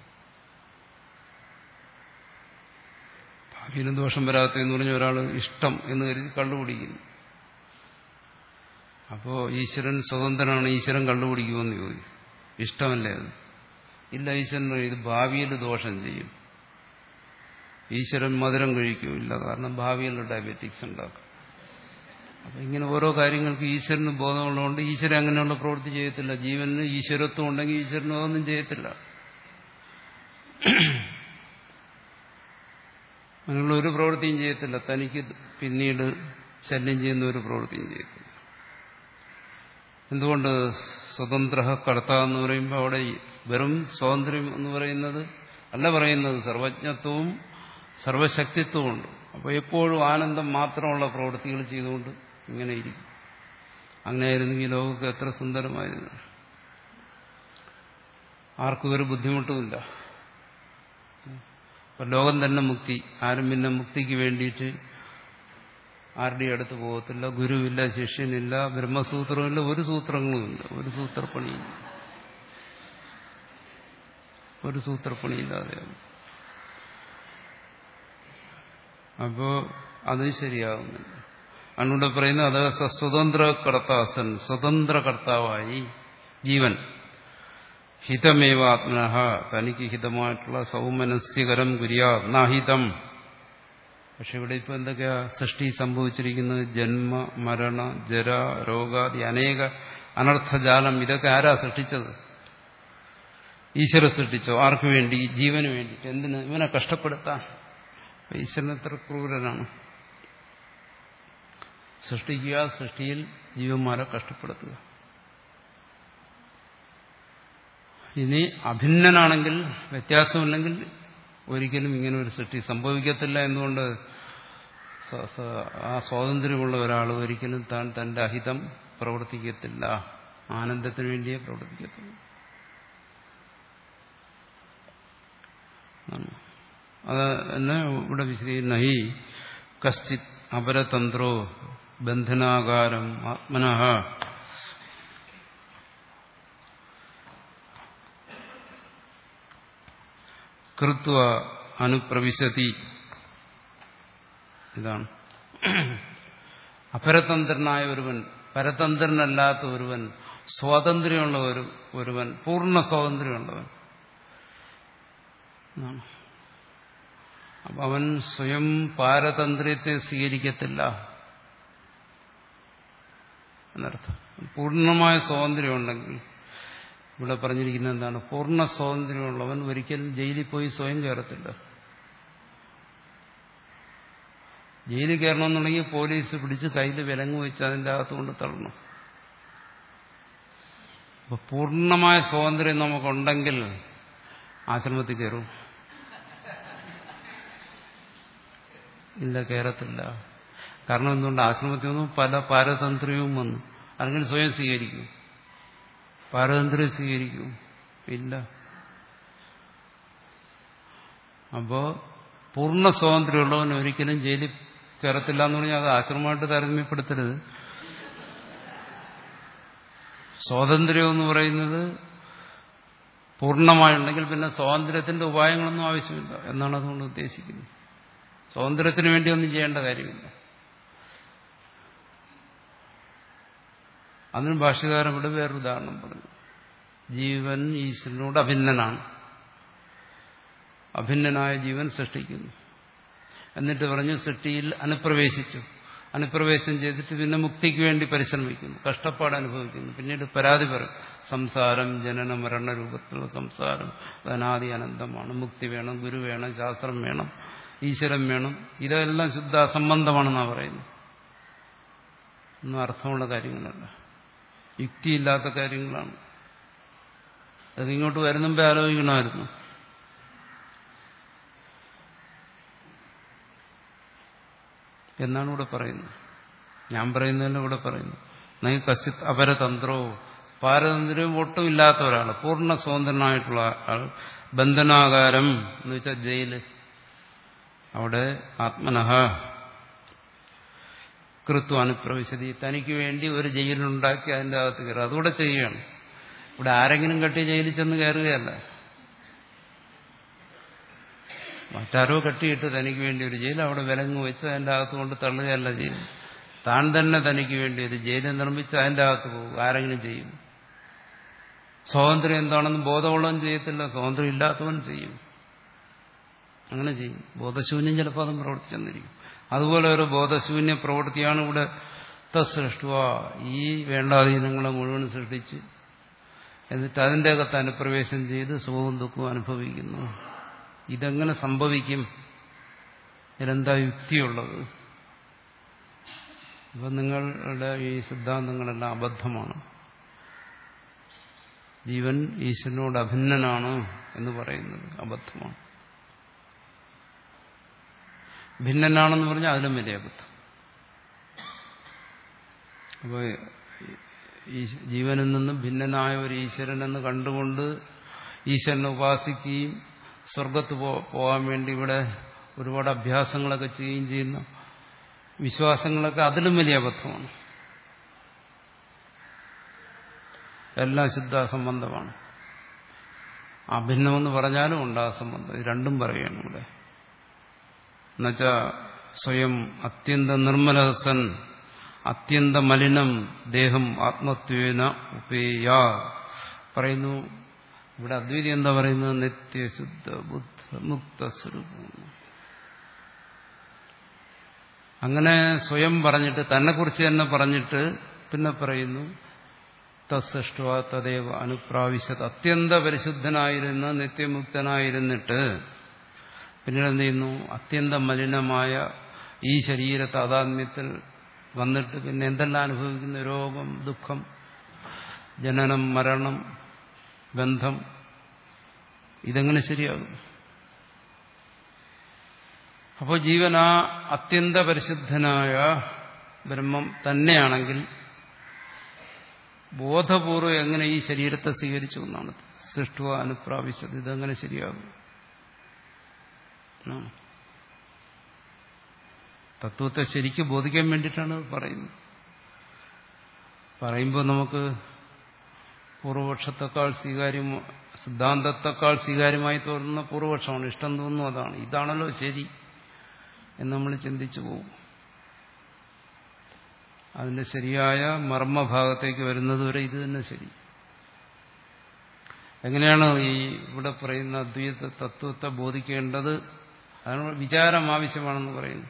ഭാവിയിലും ദോഷം വരാത്തതെന്ന് പറഞ്ഞ ഒരാൾ ഇഷ്ടം എന്ന് കരുതി കണ്ടുപിടിക്കുന്നു. അപ്പോ ഈശ്വരൻ സ്വതന്ത്രനാണ്, ഈശ്വരൻ കണ്ടുപിടിക്കുമെന്ന് ചോദിക്കും. ഇഷ്ടമല്ലേ അത്? ഇല്ല, ഈശ്വരൻ ഇത് ഭാവിയിൽ ദോഷം ചെയ്യും. ഈശ്വരൻ മധുരം കഴിക്കുമില്ല, കാരണം ഭാവിയിൽ ഡയബറ്റിക്സ് ഉണ്ടാക്കും. അപ്പൊ ഇങ്ങനെ ഓരോ കാര്യങ്ങൾക്ക് ഈശ്വരന് ബോധമുള്ളതുകൊണ്ട് ഈശ്വരൻ അങ്ങനെയുള്ള പ്രവൃത്തി ചെയ്യത്തില്ല. ജീവന് ഈശ്വരത്വം ഉണ്ടെങ്കിൽ ഈശ്വരനും അതൊന്നും ചെയ്യത്തില്ല. അങ്ങനെയുള്ള ഒരു പ്രവൃത്തിയും ചെയ്യത്തില്ല. തനിക്ക് പിന്നീട് ശല്യം ചെയ്യുന്ന ഒരു പ്രവൃത്തിയും ചെയ്യത്തില്ല. എന്തുകൊണ്ട്? സ്വതന്ത്ര കർത്ത എന്ന് പറയുമ്പോൾ അവിടെ വെറും സ്വാതന്ത്ര്യം എന്ന് പറയുന്നത് അല്ല പറയുന്നത്, സർവജ്ഞത്വവും സർവശക്തിത്വവും ഉണ്ട്. അപ്പോൾ എപ്പോഴും ആനന്ദം മാത്രമുള്ള പ്രവൃത്തികൾ ചെയ്തുകൊണ്ട് ഇങ്ങനെ ഇരിക്കും. അങ്ങനെയായിരുന്നെങ്കിൽ ലോകമൊക്കെ എത്ര സുന്ദരമായിരുന്നു, ആർക്കും ഒരു ബുദ്ധിമുട്ടുമില്ല. അപ്പൊ ലോകം തന്നെ മുക്തി. ആരും പിന്നെ മുക്തിക്ക് വേണ്ടിയിട്ട് ആരുടെയും അടുത്ത് പോകത്തില്ല. ഗുരുവില്ല, ശിഷ്യനില്ല, ബ്രഹ്മസൂത്രമില്ല, ഒരു സൂത്രങ്ങളുമില്ല, ഒരു സൂത്രപ്പണിയില്ല, ഒരു സൂത്രപ്പണിയില്ലാതെയാണ്. അപ്പോ അത് ശരിയാകുന്നില്ല. അതിനൂടെ പറയുന്നത് അത് സ്വതന്ത്ര കർത്താസൻ, സ്വതന്ത്ര കർത്താവായി ജീവൻ ഹിതമേവ ആത്മനഃ, തനിക്ക് ഹിതമായിട്ടുള്ള സൗമനസ്യകരം കുര്യാ നാഹിതം. പക്ഷെ ഇവിടെ ഇപ്പൊ എന്തൊക്കെയാ സൃഷ്ടി സംഭവിച്ചിരിക്കുന്നത്? ജന്മ മരണ ജര രോഗാദി അനേക അനർത്ഥജാലം. ഇതൊക്കെ ആരാ സൃഷ്ടിച്ചത്? ഈശ്വരൻ സൃഷ്ടിച്ചോ? ആർക്കു വേണ്ടി? ജീവന് വേണ്ടിയിട്ട്. എന്തിന്? ഇവനെ കഷ്ടപ്പെടുത്താൻ. ഈശ്വരൻ എത്ര ക്രൂരനാണ്! സൃഷ്ടിക്കുക, സൃഷ്ടിയിൽ ജീവന്മാരെ കഷ്ടപ്പെടുത്തുക. ഇനി അഭിന്നനാണെങ്കിൽ, വ്യത്യാസമില്ലെങ്കിൽ ഒരിക്കലും ഇങ്ങനെ ഒരു സൃഷ്ടി സംഭവിക്കത്തില്ല. എന്തുകൊണ്ട്? ആ സ്വാതന്ത്ര്യമുള്ള ഒരാൾ ഒരിക്കലും താൻ തന്റെ അഹിതം പ്രവർത്തിക്കത്തില്ല, ആനന്ദത്തിന് വേണ്ടിയേ പ്രവർത്തിക്കത്തില്ല. അത് തന്നെ ഇവിടെ വിശദീകരിക്കുന്ന ഹി കശ്ചിത് അപരതന്ത്രോ ബന്ധനാകാരം ആത്മനഃ കൃത്വ അനുപ്രവിശതി. ഇതാണ് അപരതന്ത്രനായ ഒരുവൻ, പരതന്ത്രനല്ലാത്ത ഒരുവൻ, സ്വാതന്ത്ര്യമുള്ള ഒരു ഒരുവൻ, പൂർണ്ണ സ്വാതന്ത്ര്യമുള്ളവൻ. അപ്പൊ അവൻ സ്വയം പാരതന്ത്ര്യത്തെ സ്വീകരിക്കത്തില്ല എന്നർത്ഥം. പൂർണ്ണമായ സ്വാതന്ത്ര്യമുണ്ടെങ്കിൽ, ഇവിടെ പറഞ്ഞിരിക്കുന്നത് എന്താണ്? പൂർണ്ണ സ്വാതന്ത്ര്യമുള്ളവൻ ഒരിക്കലും ജയിലിൽ പോയി സ്വയം കയറത്തില്ല. ജയിലിൽ കയറണമെന്നുണ്ടെങ്കിൽ പോലീസ് പിടിച്ച് കയ്യിൽ വിലങ്ങ് വെച്ച് അതിൻ്റെ അകത്തുകൊണ്ട് തള്ളണം. അപ്പൊ പൂർണ്ണമായ സ്വാതന്ത്ര്യം നമുക്കുണ്ടെങ്കിൽ ആശ്രമത്തിൽ കയറും? ഇല്ല, കയറത്തില്ല. കാരണം എന്തുകൊണ്ട്? ആശ്രമത്തിൽ നിന്നും പല പാരതന്ത്ര്യവും വന്നു. അല്ലെങ്കിൽ സ്വയം സ്വീകരിക്കും, പാരതന്ത്ര്യം സ്വീകരിക്കും? ഇല്ല. അപ്പോ പൂർണ്ണ സ്വാതന്ത്ര്യമുള്ളവൻ ഒരിക്കലും ജയിലിൽ കയറത്തില്ല എന്ന് പറഞ്ഞാൽ അത് ആശ്രമമായിട്ട് താരതമ്യപ്പെടുത്തരുത്. സ്വാതന്ത്ര്യം എന്ന് പറയുന്നത് പൂർണ്ണമായുണ്ടെങ്കിൽ പിന്നെ സ്വാതന്ത്ര്യത്തിന്റെ ഉപായങ്ങളൊന്നും ആവശ്യമില്ല എന്നാണ് അതുകൊണ്ട് ഉദ്ദേശിക്കുന്നത്. സ്വാതന്ത്ര്യത്തിന് വേണ്ടി ഒന്നും ചെയ്യേണ്ട കാര്യമില്ല. അതിന് ഭാഷ്യകാരൻ ഇവിടെ വേറൊരു ഉദാഹരണം പറഞ്ഞു. ജീവൻ ഈശ്വരനോട് അഭിന്നനാണ്. അഭിന്നനായ ജീവൻ സൃഷ്ടിക്കുന്നു. എന്നിട്ട് പറഞ്ഞു സൃഷ്ടിയിൽ അനുപ്രവേശിച്ചു. അനുപ്രവേശം ചെയ്തിട്ട് പിന്നെ മുക്തിക്ക് വേണ്ടി പരിശ്രമിക്കുന്നു, കഷ്ടപ്പാട് അനുഭവിക്കുന്നു. പിന്നീട് പരാതി പറയും, സംസാരം ജനന മരണ രൂപത്തിലുള്ള സംസാരം അനാദി അനന്തമാണ്, മുക്തി വേണം, ഗുരു വേണം, ശാസ്ത്രം വേണം, ഈശ്വരൻ വേണം. ഇതെല്ലാം ശുദ്ധ അസംബന്ധമാണെന്നാണ് പറയുന്നത്. ഒന്നും അർത്ഥമുള്ള കാര്യങ്ങളല്ല, യുക്തിയില്ലാത്ത കാര്യങ്ങളാണ്. അത് ഇങ്ങോട്ട് വരുന്നുമ്പേ ആലോചിക്കണമായിരുന്നു. എന്നാണ് ഇവിടെ പറയുന്നത്. ഞാൻ പറയുന്നതല്ല ഇവിടെ പറയുന്നു. നിങ്ങൾ കശ്ചിത് അപരതന്ത്രോ, പാരതന്ത്ര്യവും ഒട്ടും ഇല്ലാത്ത ഒരാൾ, പൂർണ്ണ സ്വതന്ത്രനായിട്ടുള്ള ആൾ, ബന്ധനാകാരം എന്ന് വെച്ചാൽ ജയില്, അവിടെ ആത്മനഃ കൃത്വ അനുപ്രവിശതി, തനിക്ക് വേണ്ടി ഒരു ജയിലുണ്ടാക്കി അതിൻ്റെ അകത്ത് കയറുക, അതുകൂടെ ചെയ്യുകയാണ്. ഇവിടെ ആരെങ്കിലും കെട്ടി ജയിലിൽ ചെന്ന് കയറുകയല്ല, മറ്റാരോ കെട്ടിയിട്ട് തനിക്ക് വേണ്ടി ഒരു ജയിൽ അവിടെ വിലങ്ങ് വെച്ച് അതിൻ്റെ അകത്ത് കൊണ്ട് തള്ളുകയല്ല ചെയ്യും. താൻ തന്നെ തനിക്ക് വേണ്ടി ഒരു ജയില് നിർമ്മിച്ച് അതിൻ്റെ അകത്ത് പോകും. ആരെങ്കിലും ചെയ്യും. സ്വാതന്ത്ര്യം എന്താണെന്ന് ബോധമുള്ളവൻ ചെയ്യത്തില്ല, സ്വാതന്ത്ര്യം ഇല്ലാത്തവൻ ചെയ്യും. അങ്ങനെ ചെയ്യും. ബോധശൂന്യം ചിലപ്പോൾ അതും പ്രവർത്തിച്ചെന്നിരിക്കും. അതുപോലെ ഒരു ബോധശൂന്യ പ്രവൃത്തിയാണ് ഇവിടെ തസൃഷ്ടുവ, ഈ വേണ്ടാധീനങ്ങളെ മുഴുവൻ സൃഷ്ടിച്ച് എന്നിട്ട് അതിൻ്റെ അകത്ത് അനുപ്രവേശം ചെയ്ത് സുഖവും ദുഃഖവും അനുഭവിക്കുന്നു. ഇതെങ്ങനെ സംഭവിക്കും? ഇതിലെന്താ യുക്തിയുള്ളത്? അപ്പം നിങ്ങളുടെ ഈ സിദ്ധാന്തങ്ങളെല്ലാം അബദ്ധമാണ്. ജീവൻ ഈശ്വരനോട് അഭിന്നനാണ് എന്ന് പറയുന്നത് അബദ്ധമാണ്. ഭിന്നനാണെന്ന് പറഞ്ഞാൽ അതിലും വലിയ അബദ്ധം. അപ്പോൾ ഈ ജീവനിൽ നിന്നും ഭിന്നനായ ഒരു ഈശ്വരനെന്ന് കണ്ടുകൊണ്ട് ഈശ്വരനെ ഉപാസിക്കുകയും സ്വർഗത്ത് പോകാൻ വേണ്ടി ഇവിടെ ഒരുപാട് അഭ്യാസങ്ങളൊക്കെ ചെയ്യുകയും ചെയ്യുന്ന വിശ്വാസങ്ങളൊക്കെ അതിലും വലിയ അബദ്ധമാണ്. എല്ലാം ശുദ്ധാസംബന്ധമാണ്. അഭിന്നമെന്ന് പറഞ്ഞാലും ഉണ്ട് ആ സംബന്ധം. ഇത് രണ്ടും പറയുകയാണ് ഇവിടെ. എന്നുവെച്ചാ സ്വയം അത്യന്ത നിർമ്മലസൻ അത്യന്ത മലിനം ദേഹം ആത്മത്വേന ഉപേയ പറയുന്നു. ഇവിടെ അദ്വൈതി എന്താ പറയുന്നത്? നിത്യശുദ്ധ ബുദ്ധ മുക്ത സ്വരൂപം. അങ്ങനെ സ്വയം പറഞ്ഞിട്ട് തന്നെക്കുറിച്ച് തന്നെ പറഞ്ഞിട്ട് പിന്നെ പറയുന്നു തസ്സൃഷ്ടുവ തദേവ അനുപ്രാവശ്യത്. അത്യന്ത പരിശുദ്ധനായിരുന്ന നിത്യമുക്തനായിരുന്നിട്ട് പിന്നീട് എന്ത് ചെയ്യുന്നു? അത്യന്ത മലിനമായ ഈ ശരീര താതാത്മ്യത്തിൽ വന്നിട്ട് പിന്നെ എന്തെല്ലാം അനുഭവിക്കുന്നു? രോഗം, ദുഃഖം, ജനനം, മരണം, ബന്ധം. ഇതെങ്ങനെ ശരിയാകും? അപ്പോൾ ജീവൻ ആ അത്യന്ത പരിശുദ്ധനായ ബ്രഹ്മം തന്നെയാണെങ്കിൽ ബോധപൂർവം എങ്ങനെ ഈ ശരീരത്തെ സ്വീകരിച്ചു എന്നാണ് സൃഷ്ടുവ അനുപ്രാവശ്യത്. ഇതെങ്ങനെ ശരിയാകും? തത്വത്തെ ശരിക്കും ബോധിക്കാൻ വേണ്ടിയിട്ടാണ് പറയുന്നത്. പറയുമ്പോൾ നമുക്ക് പൂർവപക്ഷത്തെക്കാൾ സ്വീകാര്യം, സിദ്ധാന്തത്തെക്കാൾ സ്വീകാര്യമായി തോന്നുന്ന പൂർവപക്ഷമാണ്. ഇഷ്ടം തോന്നുന്നു അതാണ്, ഇതാണല്ലോ ശരി എന്ന് നമ്മൾ ചിന്തിച്ചു പോകും. അതിന്റെ ശരിയായ മർമ്മഭാഗത്തേക്ക് വരുന്നതുവരെ ഇത് തന്നെ ശരി. എങ്ങനെയാണ് ഈ ഇവിടെ പറയുന്ന അദ്വൈത തത്വത്തെ ബോധിക്കേണ്ടത്? അതിനുള്ള വിചാരം ആവശ്യമാണെന്ന് പറയുന്നു.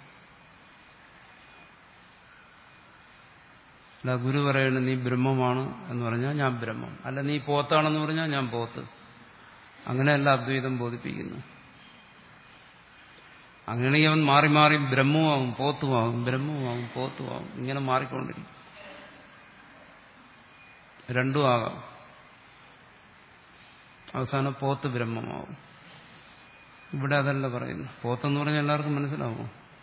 അല്ല ഗുരു പറയുന്നത് നീ ബ്രഹ്മമാണ് എന്ന് പറഞ്ഞാൽ ഞാൻ ബ്രഹ്മം, അല്ല നീ പോത്താണെന്ന് പറഞ്ഞാൽ ഞാൻ പോത്ത്. അങ്ങനെയല്ല അദ്വൈതം ബോധിപ്പിക്കുന്നു. അങ്ങനെയാണെങ്കിൽ അവൻ മാറി മാറി ബ്രഹ്മവുമാവും പോത്തുമാവും, ബ്രഹ്മവുമാവും പോത്തുമാവും, ഇങ്ങനെ മാറിക്കൊണ്ടിരിക്കും. രണ്ടും ആകാം. അവസാനം പോത്ത് ബ്രഹ്മമാവും. ഇവിടെ അതല്ല പറയുന്നു. പോത്തെന്ന് പറഞ്ഞാൽ എല്ലാവർക്കും മനസ്സിലാവുമോ?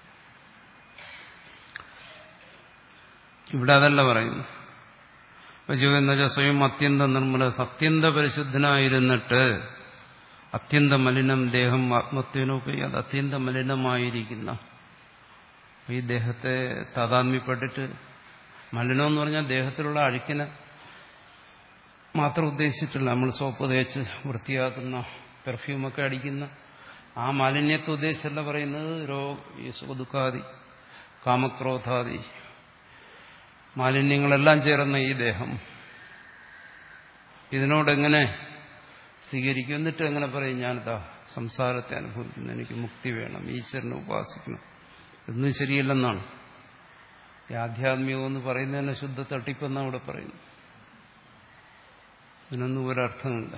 ഇവിടെ അതല്ല പറയുന്നു. എന്ന് വെച്ചാൽ സ്വയം അത്യന്ത നിർമ്മല അത്യന്ത പരിശുദ്ധനായിരുന്നിട്ട് അത്യന്ത മലിനം ദേഹം ആത്മത്വനോപരി, അത് അത്യന്ത മലിനമായിരിക്കുന്ന ഈ ദേഹത്തെ താതാത്മ്യപ്പെട്ടിട്ട്, മലിനമെന്ന് പറഞ്ഞാൽ ദേഹത്തിലുള്ള അഴുക്കിനെ മാത്രം ഉദ്ദേശിച്ചിട്ടില്ല. നമ്മൾ സോപ്പ് തേച്ച് വൃത്തിയാക്കുന്ന, പെർഫ്യൂമൊക്കെ അടിക്കുന്ന ആ മാലിന്യത്തെ ഉദ്ദേശിച്ചല്ല പറയുന്നത്. രോ ഈ സുഖദുഃഖാദി കാമക്രോധാദി മാലിന്യങ്ങളെല്ലാം ചേർന്ന ഈ ദേഹം ഇതിനോടെങ്ങനെ സ്വീകരിക്കും? എന്നിട്ട് എങ്ങനെ പറയും ഞാനിതാ സംസാരത്തെ അനുഭവിക്കുന്നു, എനിക്ക് മുക്തി വേണം, ഈശ്വരനെ ഉപാസിക്കണം. ഇതൊന്നും ശരിയല്ലെന്നാണ്. ഈ ആധ്യാത്മികം എന്ന് പറയുന്നതന്നെ ശുദ്ധ തട്ടിപ്പെന്നാണ് ഇവിടെ പറയുന്നത്. ഇതിനൊന്നും ഒരർത്ഥമില്ല.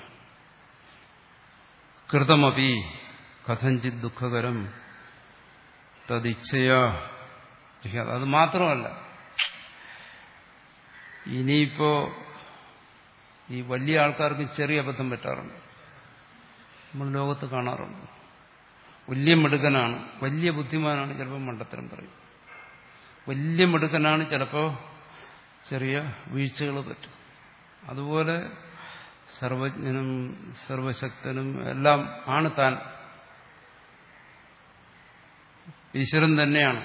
കൃതമപി കഥഞ്ചിത് ദുഃഖകരം തദിച്ഛയാ. അത് മാത്രമല്ല, ഇനിയിപ്പോ ഈ വലിയ ആൾക്കാർക്ക് ചെറിയ അബദ്ധം പറ്റാറുണ്ട്. നമ്മൾ ലോകത്ത് കാണാറുണ്ട്. വലിയ മിടുക്കനാണ്, വലിയ ബുദ്ധിമാനാണ്, ചിലപ്പോൾ മണ്ടത്തരം പറയും. വലിയ മിടുക്കനാണ്, ചിലപ്പോൾ ചെറിയ വീഴ്ചകൾ പറ്റും. അതുപോലെ സർവജ്ഞനും സർവശക്തനും എല്ലാം ആണ് താൻ, ഈശ്വരൻ തന്നെയാണ്.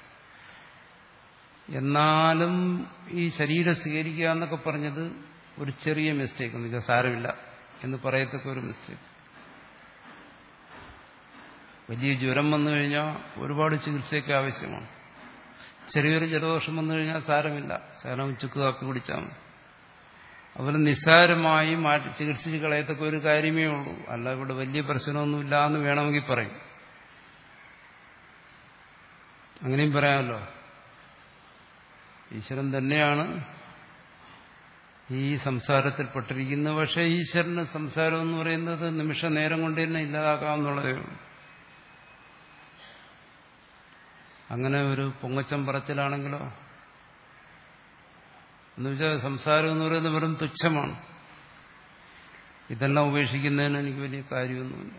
എന്നാലും ഈ ശരീരം സ്വീകരിക്കുക എന്നൊക്കെ പറഞ്ഞത് ഒരു ചെറിയ മിസ്റ്റേക്ക്, എന്ന് വെച്ചാൽ സാരമില്ല എന്ന് പറയത്തക്ക ഒരു മിസ്റ്റേക്ക്. വലിയ ജ്വരം വന്നു കഴിഞ്ഞാൽ ഒരുപാട് ചികിത്സയൊക്കെ ആവശ്യമാണ്. ചെറിയൊരു ജലദോഷം വന്നു കഴിഞ്ഞാൽ സാരമില്ല, ശകലം ഉച്ചക്ക് കാപ്പി കുടിച്ചാൽ മതി. അതുപോലെ നിസ്സാരമായി മാറ്റി ചികിത്സിച്ച് കളയത്തക്ക ഒരു കാര്യമേ ഉള്ളൂ. അല്ല ഇവിടെ വലിയ പ്രശ്നമൊന്നുമില്ല എന്ന് വേണമെങ്കിൽ പറയും. അങ്ങനെയും പറയാമല്ലോ. ഈശ്വരൻ തന്നെയാണ് ഈ സംസാരത്തിൽപ്പെട്ടിരിക്കുന്നത്. പക്ഷേ ഈശ്വരന് സംസാരം എന്ന് പറയുന്നത് നിമിഷ നേരം കൊണ്ട് തന്നെ ഇല്ലാതാക്കാമെന്നുള്ളതേ ഉള്ളൂ. അങ്ങനെ ഒരു പൊങ്ങച്ചം പറച്ചിലാണെങ്കിലോ, എന്നുവെച്ചാൽ സംസാരം എന്ന് പറയുന്നത് വെറും തുച്ഛമാണ്. ഇതെല്ലാം ഉപേക്ഷിക്കുന്നതിന് എനിക്ക് വലിയ കാര്യമൊന്നുമില്ല.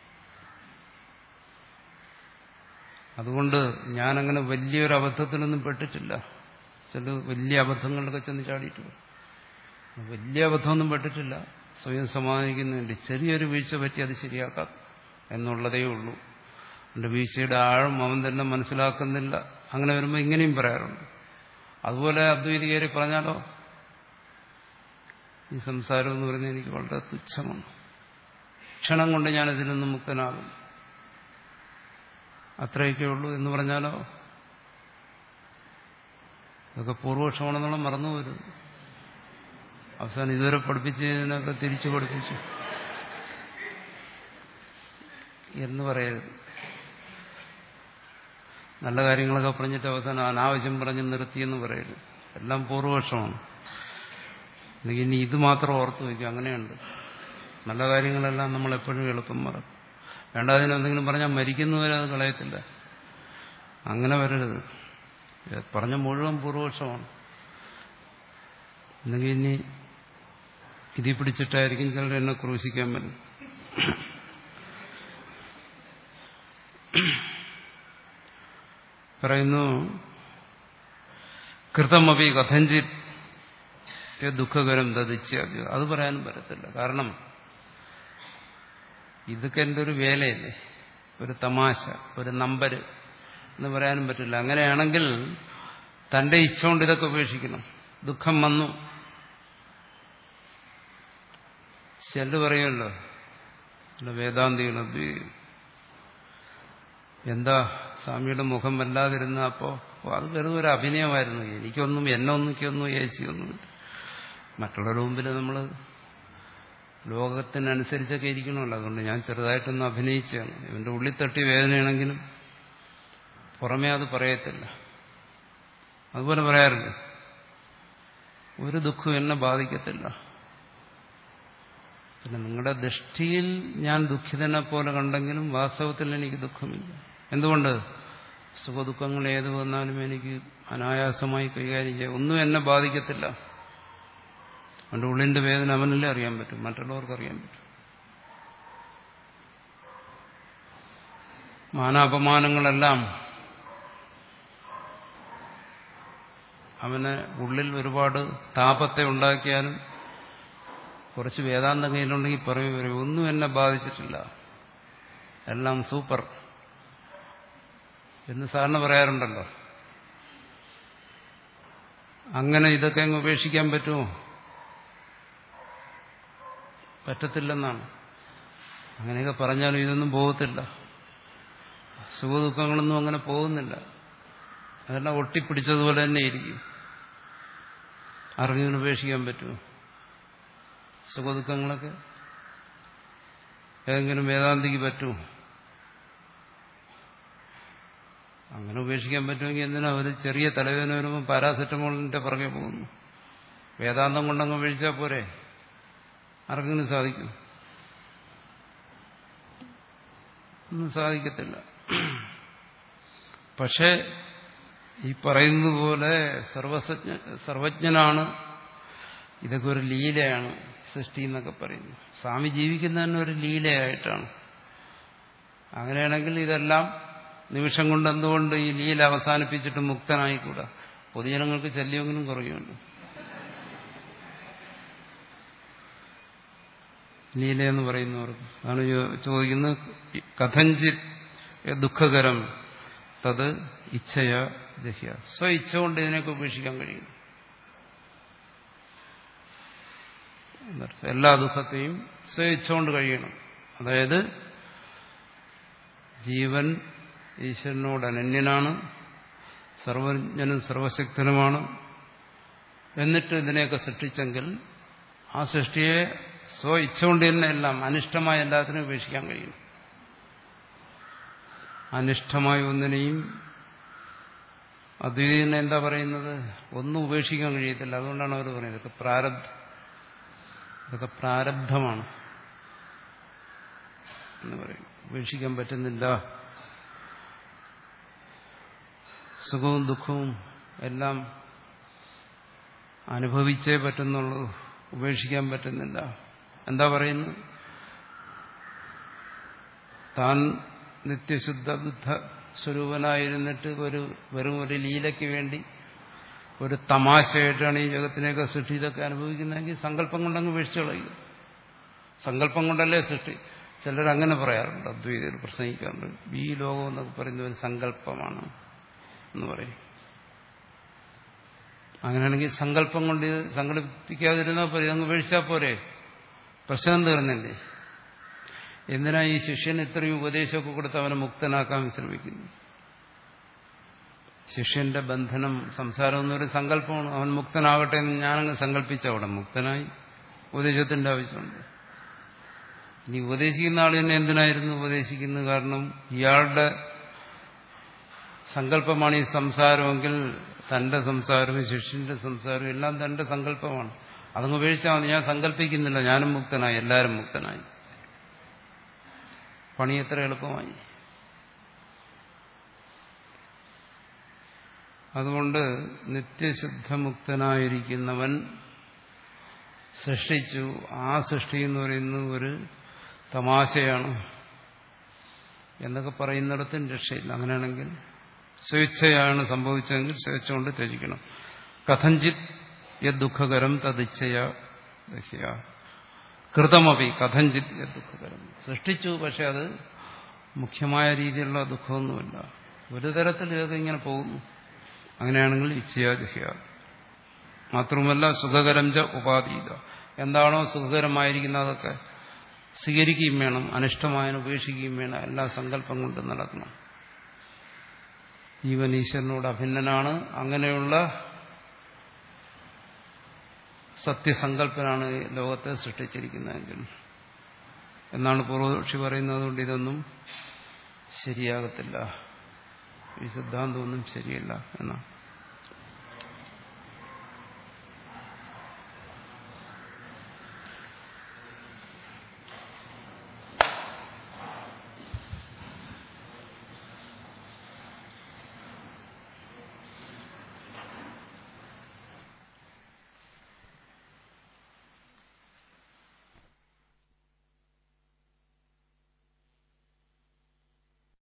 അതുകൊണ്ട് ഞാനങ്ങനെ വലിയൊരു അബദ്ധത്തിലൊന്നും പെട്ടിട്ടില്ല. ചില വലിയ അബദ്ധങ്ങളിലൊക്കെ ചെന്ന് ചാടിയിട്ട് വലിയ അബദ്ധമൊന്നും പെട്ടിട്ടില്ല. സ്വയം സമാധാനിക്കുന്നുണ്ട്. ചെറിയൊരു വീഴ്ച പറ്റി അത് ശരിയാക്കാം എന്നുള്ളതേ ഉള്ളൂ. എൻ്റെ വീഴ്ചയുടെ ആഴം അവൻ തന്നെ മനസ്സിലാക്കുന്നില്ല. അങ്ങനെ വരുമ്പോൾ ഇങ്ങനെയും പറയാറുണ്ട്. അതുപോലെ അദ്വൈതികരെ പറഞ്ഞാലോ, ഈ സംസാരം എന്ന് പറയുന്നത് എനിക്ക് വളരെ തുച്ഛമാണ്, ക്ഷണം കൊണ്ട് ഞാൻ ഇതിൽ നിന്നും മുക്തനാകും, അത്രയൊക്കെ ഉള്ളൂ എന്ന് പറഞ്ഞാലോ, ഇതൊക്കെ പൂർവപക്ഷമാണെന്നുള്ള മറന്നു വരുന്നു. അവസാനം ഇതുവരെ പഠിപ്പിച്ചതിനൊക്കെ തിരിച്ചു പഠിപ്പിച്ചു എന്ന് പറയരുത്. നല്ല കാര്യങ്ങളൊക്കെ പറഞ്ഞിട്ട് അവസാനം അനാവശ്യം പറഞ്ഞ് നിർത്തിയെന്ന് പറയരുത്. എല്ലാം പൂർവപക്ഷമാണ്. അല്ലെങ്കിൽ ഇനി ഇത് മാത്രം ഓർത്തു വയ്ക്കും. അങ്ങനെയുണ്ട്. നല്ല കാര്യങ്ങളെല്ലാം നമ്മൾ എപ്പോഴും എളുപ്പം മറക്കും. വേണ്ട, അതിനെന്തെങ്കിലും പറഞ്ഞാൽ മരിക്കുന്നവരെ അത് കളയത്തില്ല. അങ്ങനെ വരരുത്. പറഞ്ഞ മുഴുവൻ പൂർവപക്ഷമാണ്. അല്ലെങ്കിൽ ഇനി ഇതിൽ പിടിച്ചിട്ടായിരിക്കും ചിലർ എന്നെ ക്രൂശിക്കാൻ പറ്റും. പറയുന്നു, കൃതമപി കഥഞ്ചിത് ദുഃഖകരം തദിച്ഛാദ്യ. അത് പറയാനും പറ്റത്തില്ല. കാരണം ഇതൊക്കെ എൻ്റെ ഒരു വേലയല്ലേ, ഒരു തമാശ, ഒരു നമ്പര് എന്ന് പറയാനും പറ്റില്ല. അങ്ങനെയാണെങ്കിൽ തന്റെ ഇച്ഛ കൊണ്ട് ഇതൊക്കെ ഉപേക്ഷിക്കണം. ദുഃഖം വന്നു, ചെല്ലു പറയുമല്ലോ വേദാന്തികൾ, എന്താ സ്വാമിയുടെ മുഖം വല്ലാതിരുന്ന അപ്പോ അത് വെറുതെ ഒരു അഭിനയമായിരുന്നു, എനിക്കൊന്നും എന്നെ ഒന്നിക്കൊന്നും ഏച്ചിയൊന്നുമില്ല. മറ്റുള്ളവരുടെ മുമ്പിൽ നമ്മൾ ലോകത്തിനനുസരിച്ചൊക്കെ ഇരിക്കണമല്ലോ. അതുകൊണ്ട് ഞാൻ ചെറുതായിട്ടൊന്ന് അഭിനയിച്ചാണ്. ഇവന്റെ ഉള്ളിൽ തട്ടി വേദനയാണെങ്കിലും പുറമേ അത് പറയത്തില്ല. അതുപോലെ പറയാറില്ല, ഒരു ദുഃഖം എന്നെ ബാധിക്കത്തില്ല. പിന്നെ നിങ്ങളുടെ ദൃഷ്ടിയിൽ ഞാൻ ദുഃഖിതനെ പോലെ കണ്ടെങ്കിലും വാസ്തവത്തിൽ എനിക്ക് ദുഃഖമില്ല. എന്തുകൊണ്ട്? സുഖദുഃഖങ്ങൾ ഏത് വന്നാലും എനിക്ക് അനായാസമായി കൈകാര്യം ചെയ്യാം. ഒന്നും എന്നെ ബാധിക്കത്തില്ല. അവന്റെ ഉള്ളിന്റെ വേദന അവനല്ലേ അറിയാൻ പറ്റും, മറ്റുള്ളവർക്ക് അറിയാൻ പറ്റും. മാനാപമാനങ്ങളെല്ലാം അവന് ഉള്ളിൽ ഒരുപാട് താപത്തെ ഉണ്ടാക്കിയാലും കുറച്ച് വേദാന്തം കയ്യിലുണ്ടെങ്കിൽ പറയൂ പറയൂ ഒന്നും എന്നെ ബാധിച്ചിട്ടില്ല, എല്ലാം സൂപ്പർ എന്ന് സാറിന് പറയാറുണ്ടല്ലോ. അങ്ങനെ ഇതൊക്കെ അങ്ങ് ഉപേക്ഷിക്കാൻ പറ്റുമോ? പറ്റത്തില്ലെന്നാണ്. അങ്ങനെയൊക്കെ പറഞ്ഞാലും ഇതൊന്നും പോകത്തില്ല. സുഖദുഃഖങ്ങളൊന്നും അങ്ങനെ പോകുന്നില്ല. അതെല്ലാം ഒട്ടിപ്പിടിച്ചതുപോലെ തന്നെ ഇരിക്കും. അറിഞ്ഞതിന് ഉപേക്ഷിക്കാൻ പറ്റുമോ? സുഖദുഃഖങ്ങളൊക്കെ ഏതെങ്കിലും വേദാന്തിക്ക് പറ്റുമോ? അങ്ങനെ ഉപേക്ഷിക്കാൻ പറ്റുമെങ്കിൽ എന്തിനാ ഒരു ചെറിയ തലവേദന വരുമ്പോൾ പാരാസെറ്റമോളിന്റെ പുറകെ പോകുന്നു? വേദാന്തം കൊണ്ടങ്ങ് ഉപേക്ഷിച്ചാൽ പോരെ? ആർക്കെങ്കിലും സാധിക്കും? ഒന്നും സാധിക്കത്തില്ല. പക്ഷേ ഈ പറയുന്നത് പോലെ സർവസജ്ഞ സർവജ്ഞനാണ്, ഇതൊക്കെ ഒരു ലീലയാണ് സൃഷ്ടി എന്നൊക്കെ പറയുന്നു. സ്വാമി ജീവിക്കുന്ന തന്നെ ഒരു ലീലയായിട്ടാണ്. അങ്ങനെയാണെങ്കിൽ ഇതെല്ലാം നിമിഷം കൊണ്ട് എന്തുകൊണ്ട് ഈ ലീല അവസാനിപ്പിച്ചിട്ട് മുക്തനായിക്കൂടാ? പൊതുജനങ്ങൾക്ക് ശല്യമെങ്കിലും കുറയുമല്ലോ. ലീലയെന്ന് പറയുന്നവർക്ക് അതാണ് ചോദിക്കുന്നത്. കഥഞ്ചിത് ദുഃഖകരം തത് ഇച്ഛയ ജഹ്യ. സ്വ ഇച്ഛ കൊണ്ട് ഇതിനൊക്കെ ഉപേക്ഷിക്കാൻ കഴിയും. എല്ലാ ദുഃഖത്തെയും സ്വ ഇച്ഛ കൊണ്ട് കഴിയണം. അതായത് ജീവൻ ഈശ്വരനോട് അനന്യനാണ്, സർവജ്ഞനും സർവശക്തനുമാണ്. എന്നിട്ട് ഇതിനെയൊക്കെ സൃഷ്ടിച്ചെങ്കിൽ ആ സൃഷ്ടിയെ സ്വ ഇച്ഛ കൊണ്ട് തന്നെ എല്ലാം അനിഷ്ടമായ എല്ലാത്തിനും ഉപേക്ഷിക്കാൻ കഴിയും. അനിഷ്ടമായ ഒന്നിനെയും അദ്വൈതനെ എന്താ പറയുന്നത്? ഒന്നും ഉപേക്ഷിക്കാൻ കഴിയത്തില്ല. അതുകൊണ്ടാണ് അവർ പറയുന്നത് ഇതൊക്കെ പ്രാരബ്ധ ഇതൊക്കെ പ്രാരബ്ധമാണ് എന്ന് പറയും. ഉപേക്ഷിക്കാൻ പറ്റുന്നില്ല. സുഖവും ദുഃഖവും എല്ലാം അനുഭവിച്ചേ പറ്റുന്നുള്ളൂ, ഉപേക്ഷിക്കാൻ പറ്റുന്നില്ല. എന്താ പറയുന്നത്? താൻ നിത്യശുദ്ധ ബുദ്ധ സ്വരൂപനായിരുന്നിട്ട് ഒരു വെറും ഒരു ലീലയ്ക്ക് വേണ്ടി ഒരു തമാശയായിട്ടാണ് ഈ ജഗത്തിനെയൊക്കെ സൃഷ്ടി ഇതൊക്കെ അനുഭവിക്കുന്നതെങ്കിൽ സങ്കല്പം കൊണ്ടങ്ങ് വീഴ്ച കളയുക. സങ്കല്പം കൊണ്ടല്ലേ സൃഷ്ടി. ചിലരങ്ങനെ പറയാറുണ്ട്, അദ്വൈതർ പ്രസംഗിക്കാറുണ്ട്. ഈ ലോകം എന്നൊക്കെ പറയുന്ന ഒരു സങ്കല്പമാണ് എന്ന് പറയും. അങ്ങനെയാണെങ്കിൽ സങ്കല്പം കൊണ്ട് സങ്കല്പിക്കാതിരുന്നാൽ പോരെ, അങ്ങ് വീഴ്ചാൽ പോരെ, പ്രശ്നം തീർന്നില്ലേ? എന്തിനാ ഈ ശിഷ്യന് ഇത്രയും ഉപദേശമൊക്കെ കൊടുത്ത് അവനെ മുക്തനാക്കാൻ ശ്രമിക്കുന്നു? ശിഷ്യന്റെ ബന്ധനം സംസാരം എന്നൊരു സങ്കല്പമാണ്. അവൻ മുക്തനാകട്ടെ എന്ന് ഞാനങ്ങ് സങ്കല്പിച്ച അവിടെ മുക്തനായി. ഉപദേശത്തിന്റെ ആവശ്യമുണ്ട്. ഇനി ഉപദേശിക്കുന്ന ആൾ തന്നെ എന്തിനായിരുന്നു ഉപദേശിക്കുന്നത്? കാരണം ഇയാളുടെ സങ്കല്പമാണ് ഈ സംസാരമെങ്കിൽ തന്റെ സംസാരവും ശിഷ്യന്റെ സംസാരവും എല്ലാം തന്റെ സങ്കല്പമാണ്. അതങ്ങ് ഉപേക്ഷിച്ചാൽ മതി. ഞാൻ സങ്കല്പിക്കുന്നില്ല, ഞാനും മുക്തനായി, എല്ലാവരും മുക്തനായി. പണി എത്ര എളുപ്പമായി. അതുകൊണ്ട് നിത്യശുദ്ധമുക്തനായിരിക്കുന്നവൻ സൃഷ്ടിച്ചു. ആ സൃഷ്ടി എന്ന് പറയുന്നത് ഒരു തമാശയാണ് എന്നൊക്കെ പറയുന്നിടത്തും രക്ഷയില്ല. അങ്ങനെയാണെങ്കിൽ സ്വേച്ഛയാണ് സംഭവിച്ചതെങ്കിൽ സ്വേച്ഛ കൊണ്ട് ത്യജിക്കണം. കഥഞ്ചിത് യത് ദുഃഖകരം തദിച്ഛയ കൃതമപി കഥഞ്ചിത് യത് ദുഃഖകരം. സൃഷ്ടിച്ചു, പക്ഷെ അത് മുഖ്യമായ രീതിയിലുള്ള ദുഃഖമൊന്നുമില്ല. ഒരു തരത്തിൽ ഇതൊക്കെ ഇങ്ങനെ പോകുന്നു. അങ്ങനെയാണെങ്കിൽ ഇച്ഛയാ ജഹ്യ. മാത്രമല്ല സുഖകരം ച ഉപാധീത. എന്താണോ സുഖകരമായിരിക്കുന്നത് അതൊക്കെ സ്വീകരിക്കുകയും വേണം, അനിഷ്ടമായതിനെ ഉപേക്ഷിക്കുകയും വേണം. എല്ലാ സങ്കല്പം കൊണ്ട് നടക്കണം. ജീവൻ ഈശ്വരനോട് അഭിന്നനാണ്. അങ്ങനെയുള്ള സത്യസങ്കല്പനാണ് ലോകത്തെ സൃഷ്ടിച്ചിരിക്കുന്നതെങ്കിൽ എന്നാണ് പൂർവപക്ഷി പറയുന്നത്. അതുകൊണ്ട് ഇതൊന്നും ശരിയാകത്തില്ല, ഈ സിദ്ധാന്തമൊന്നും ശരിയല്ല എന്നാണ്.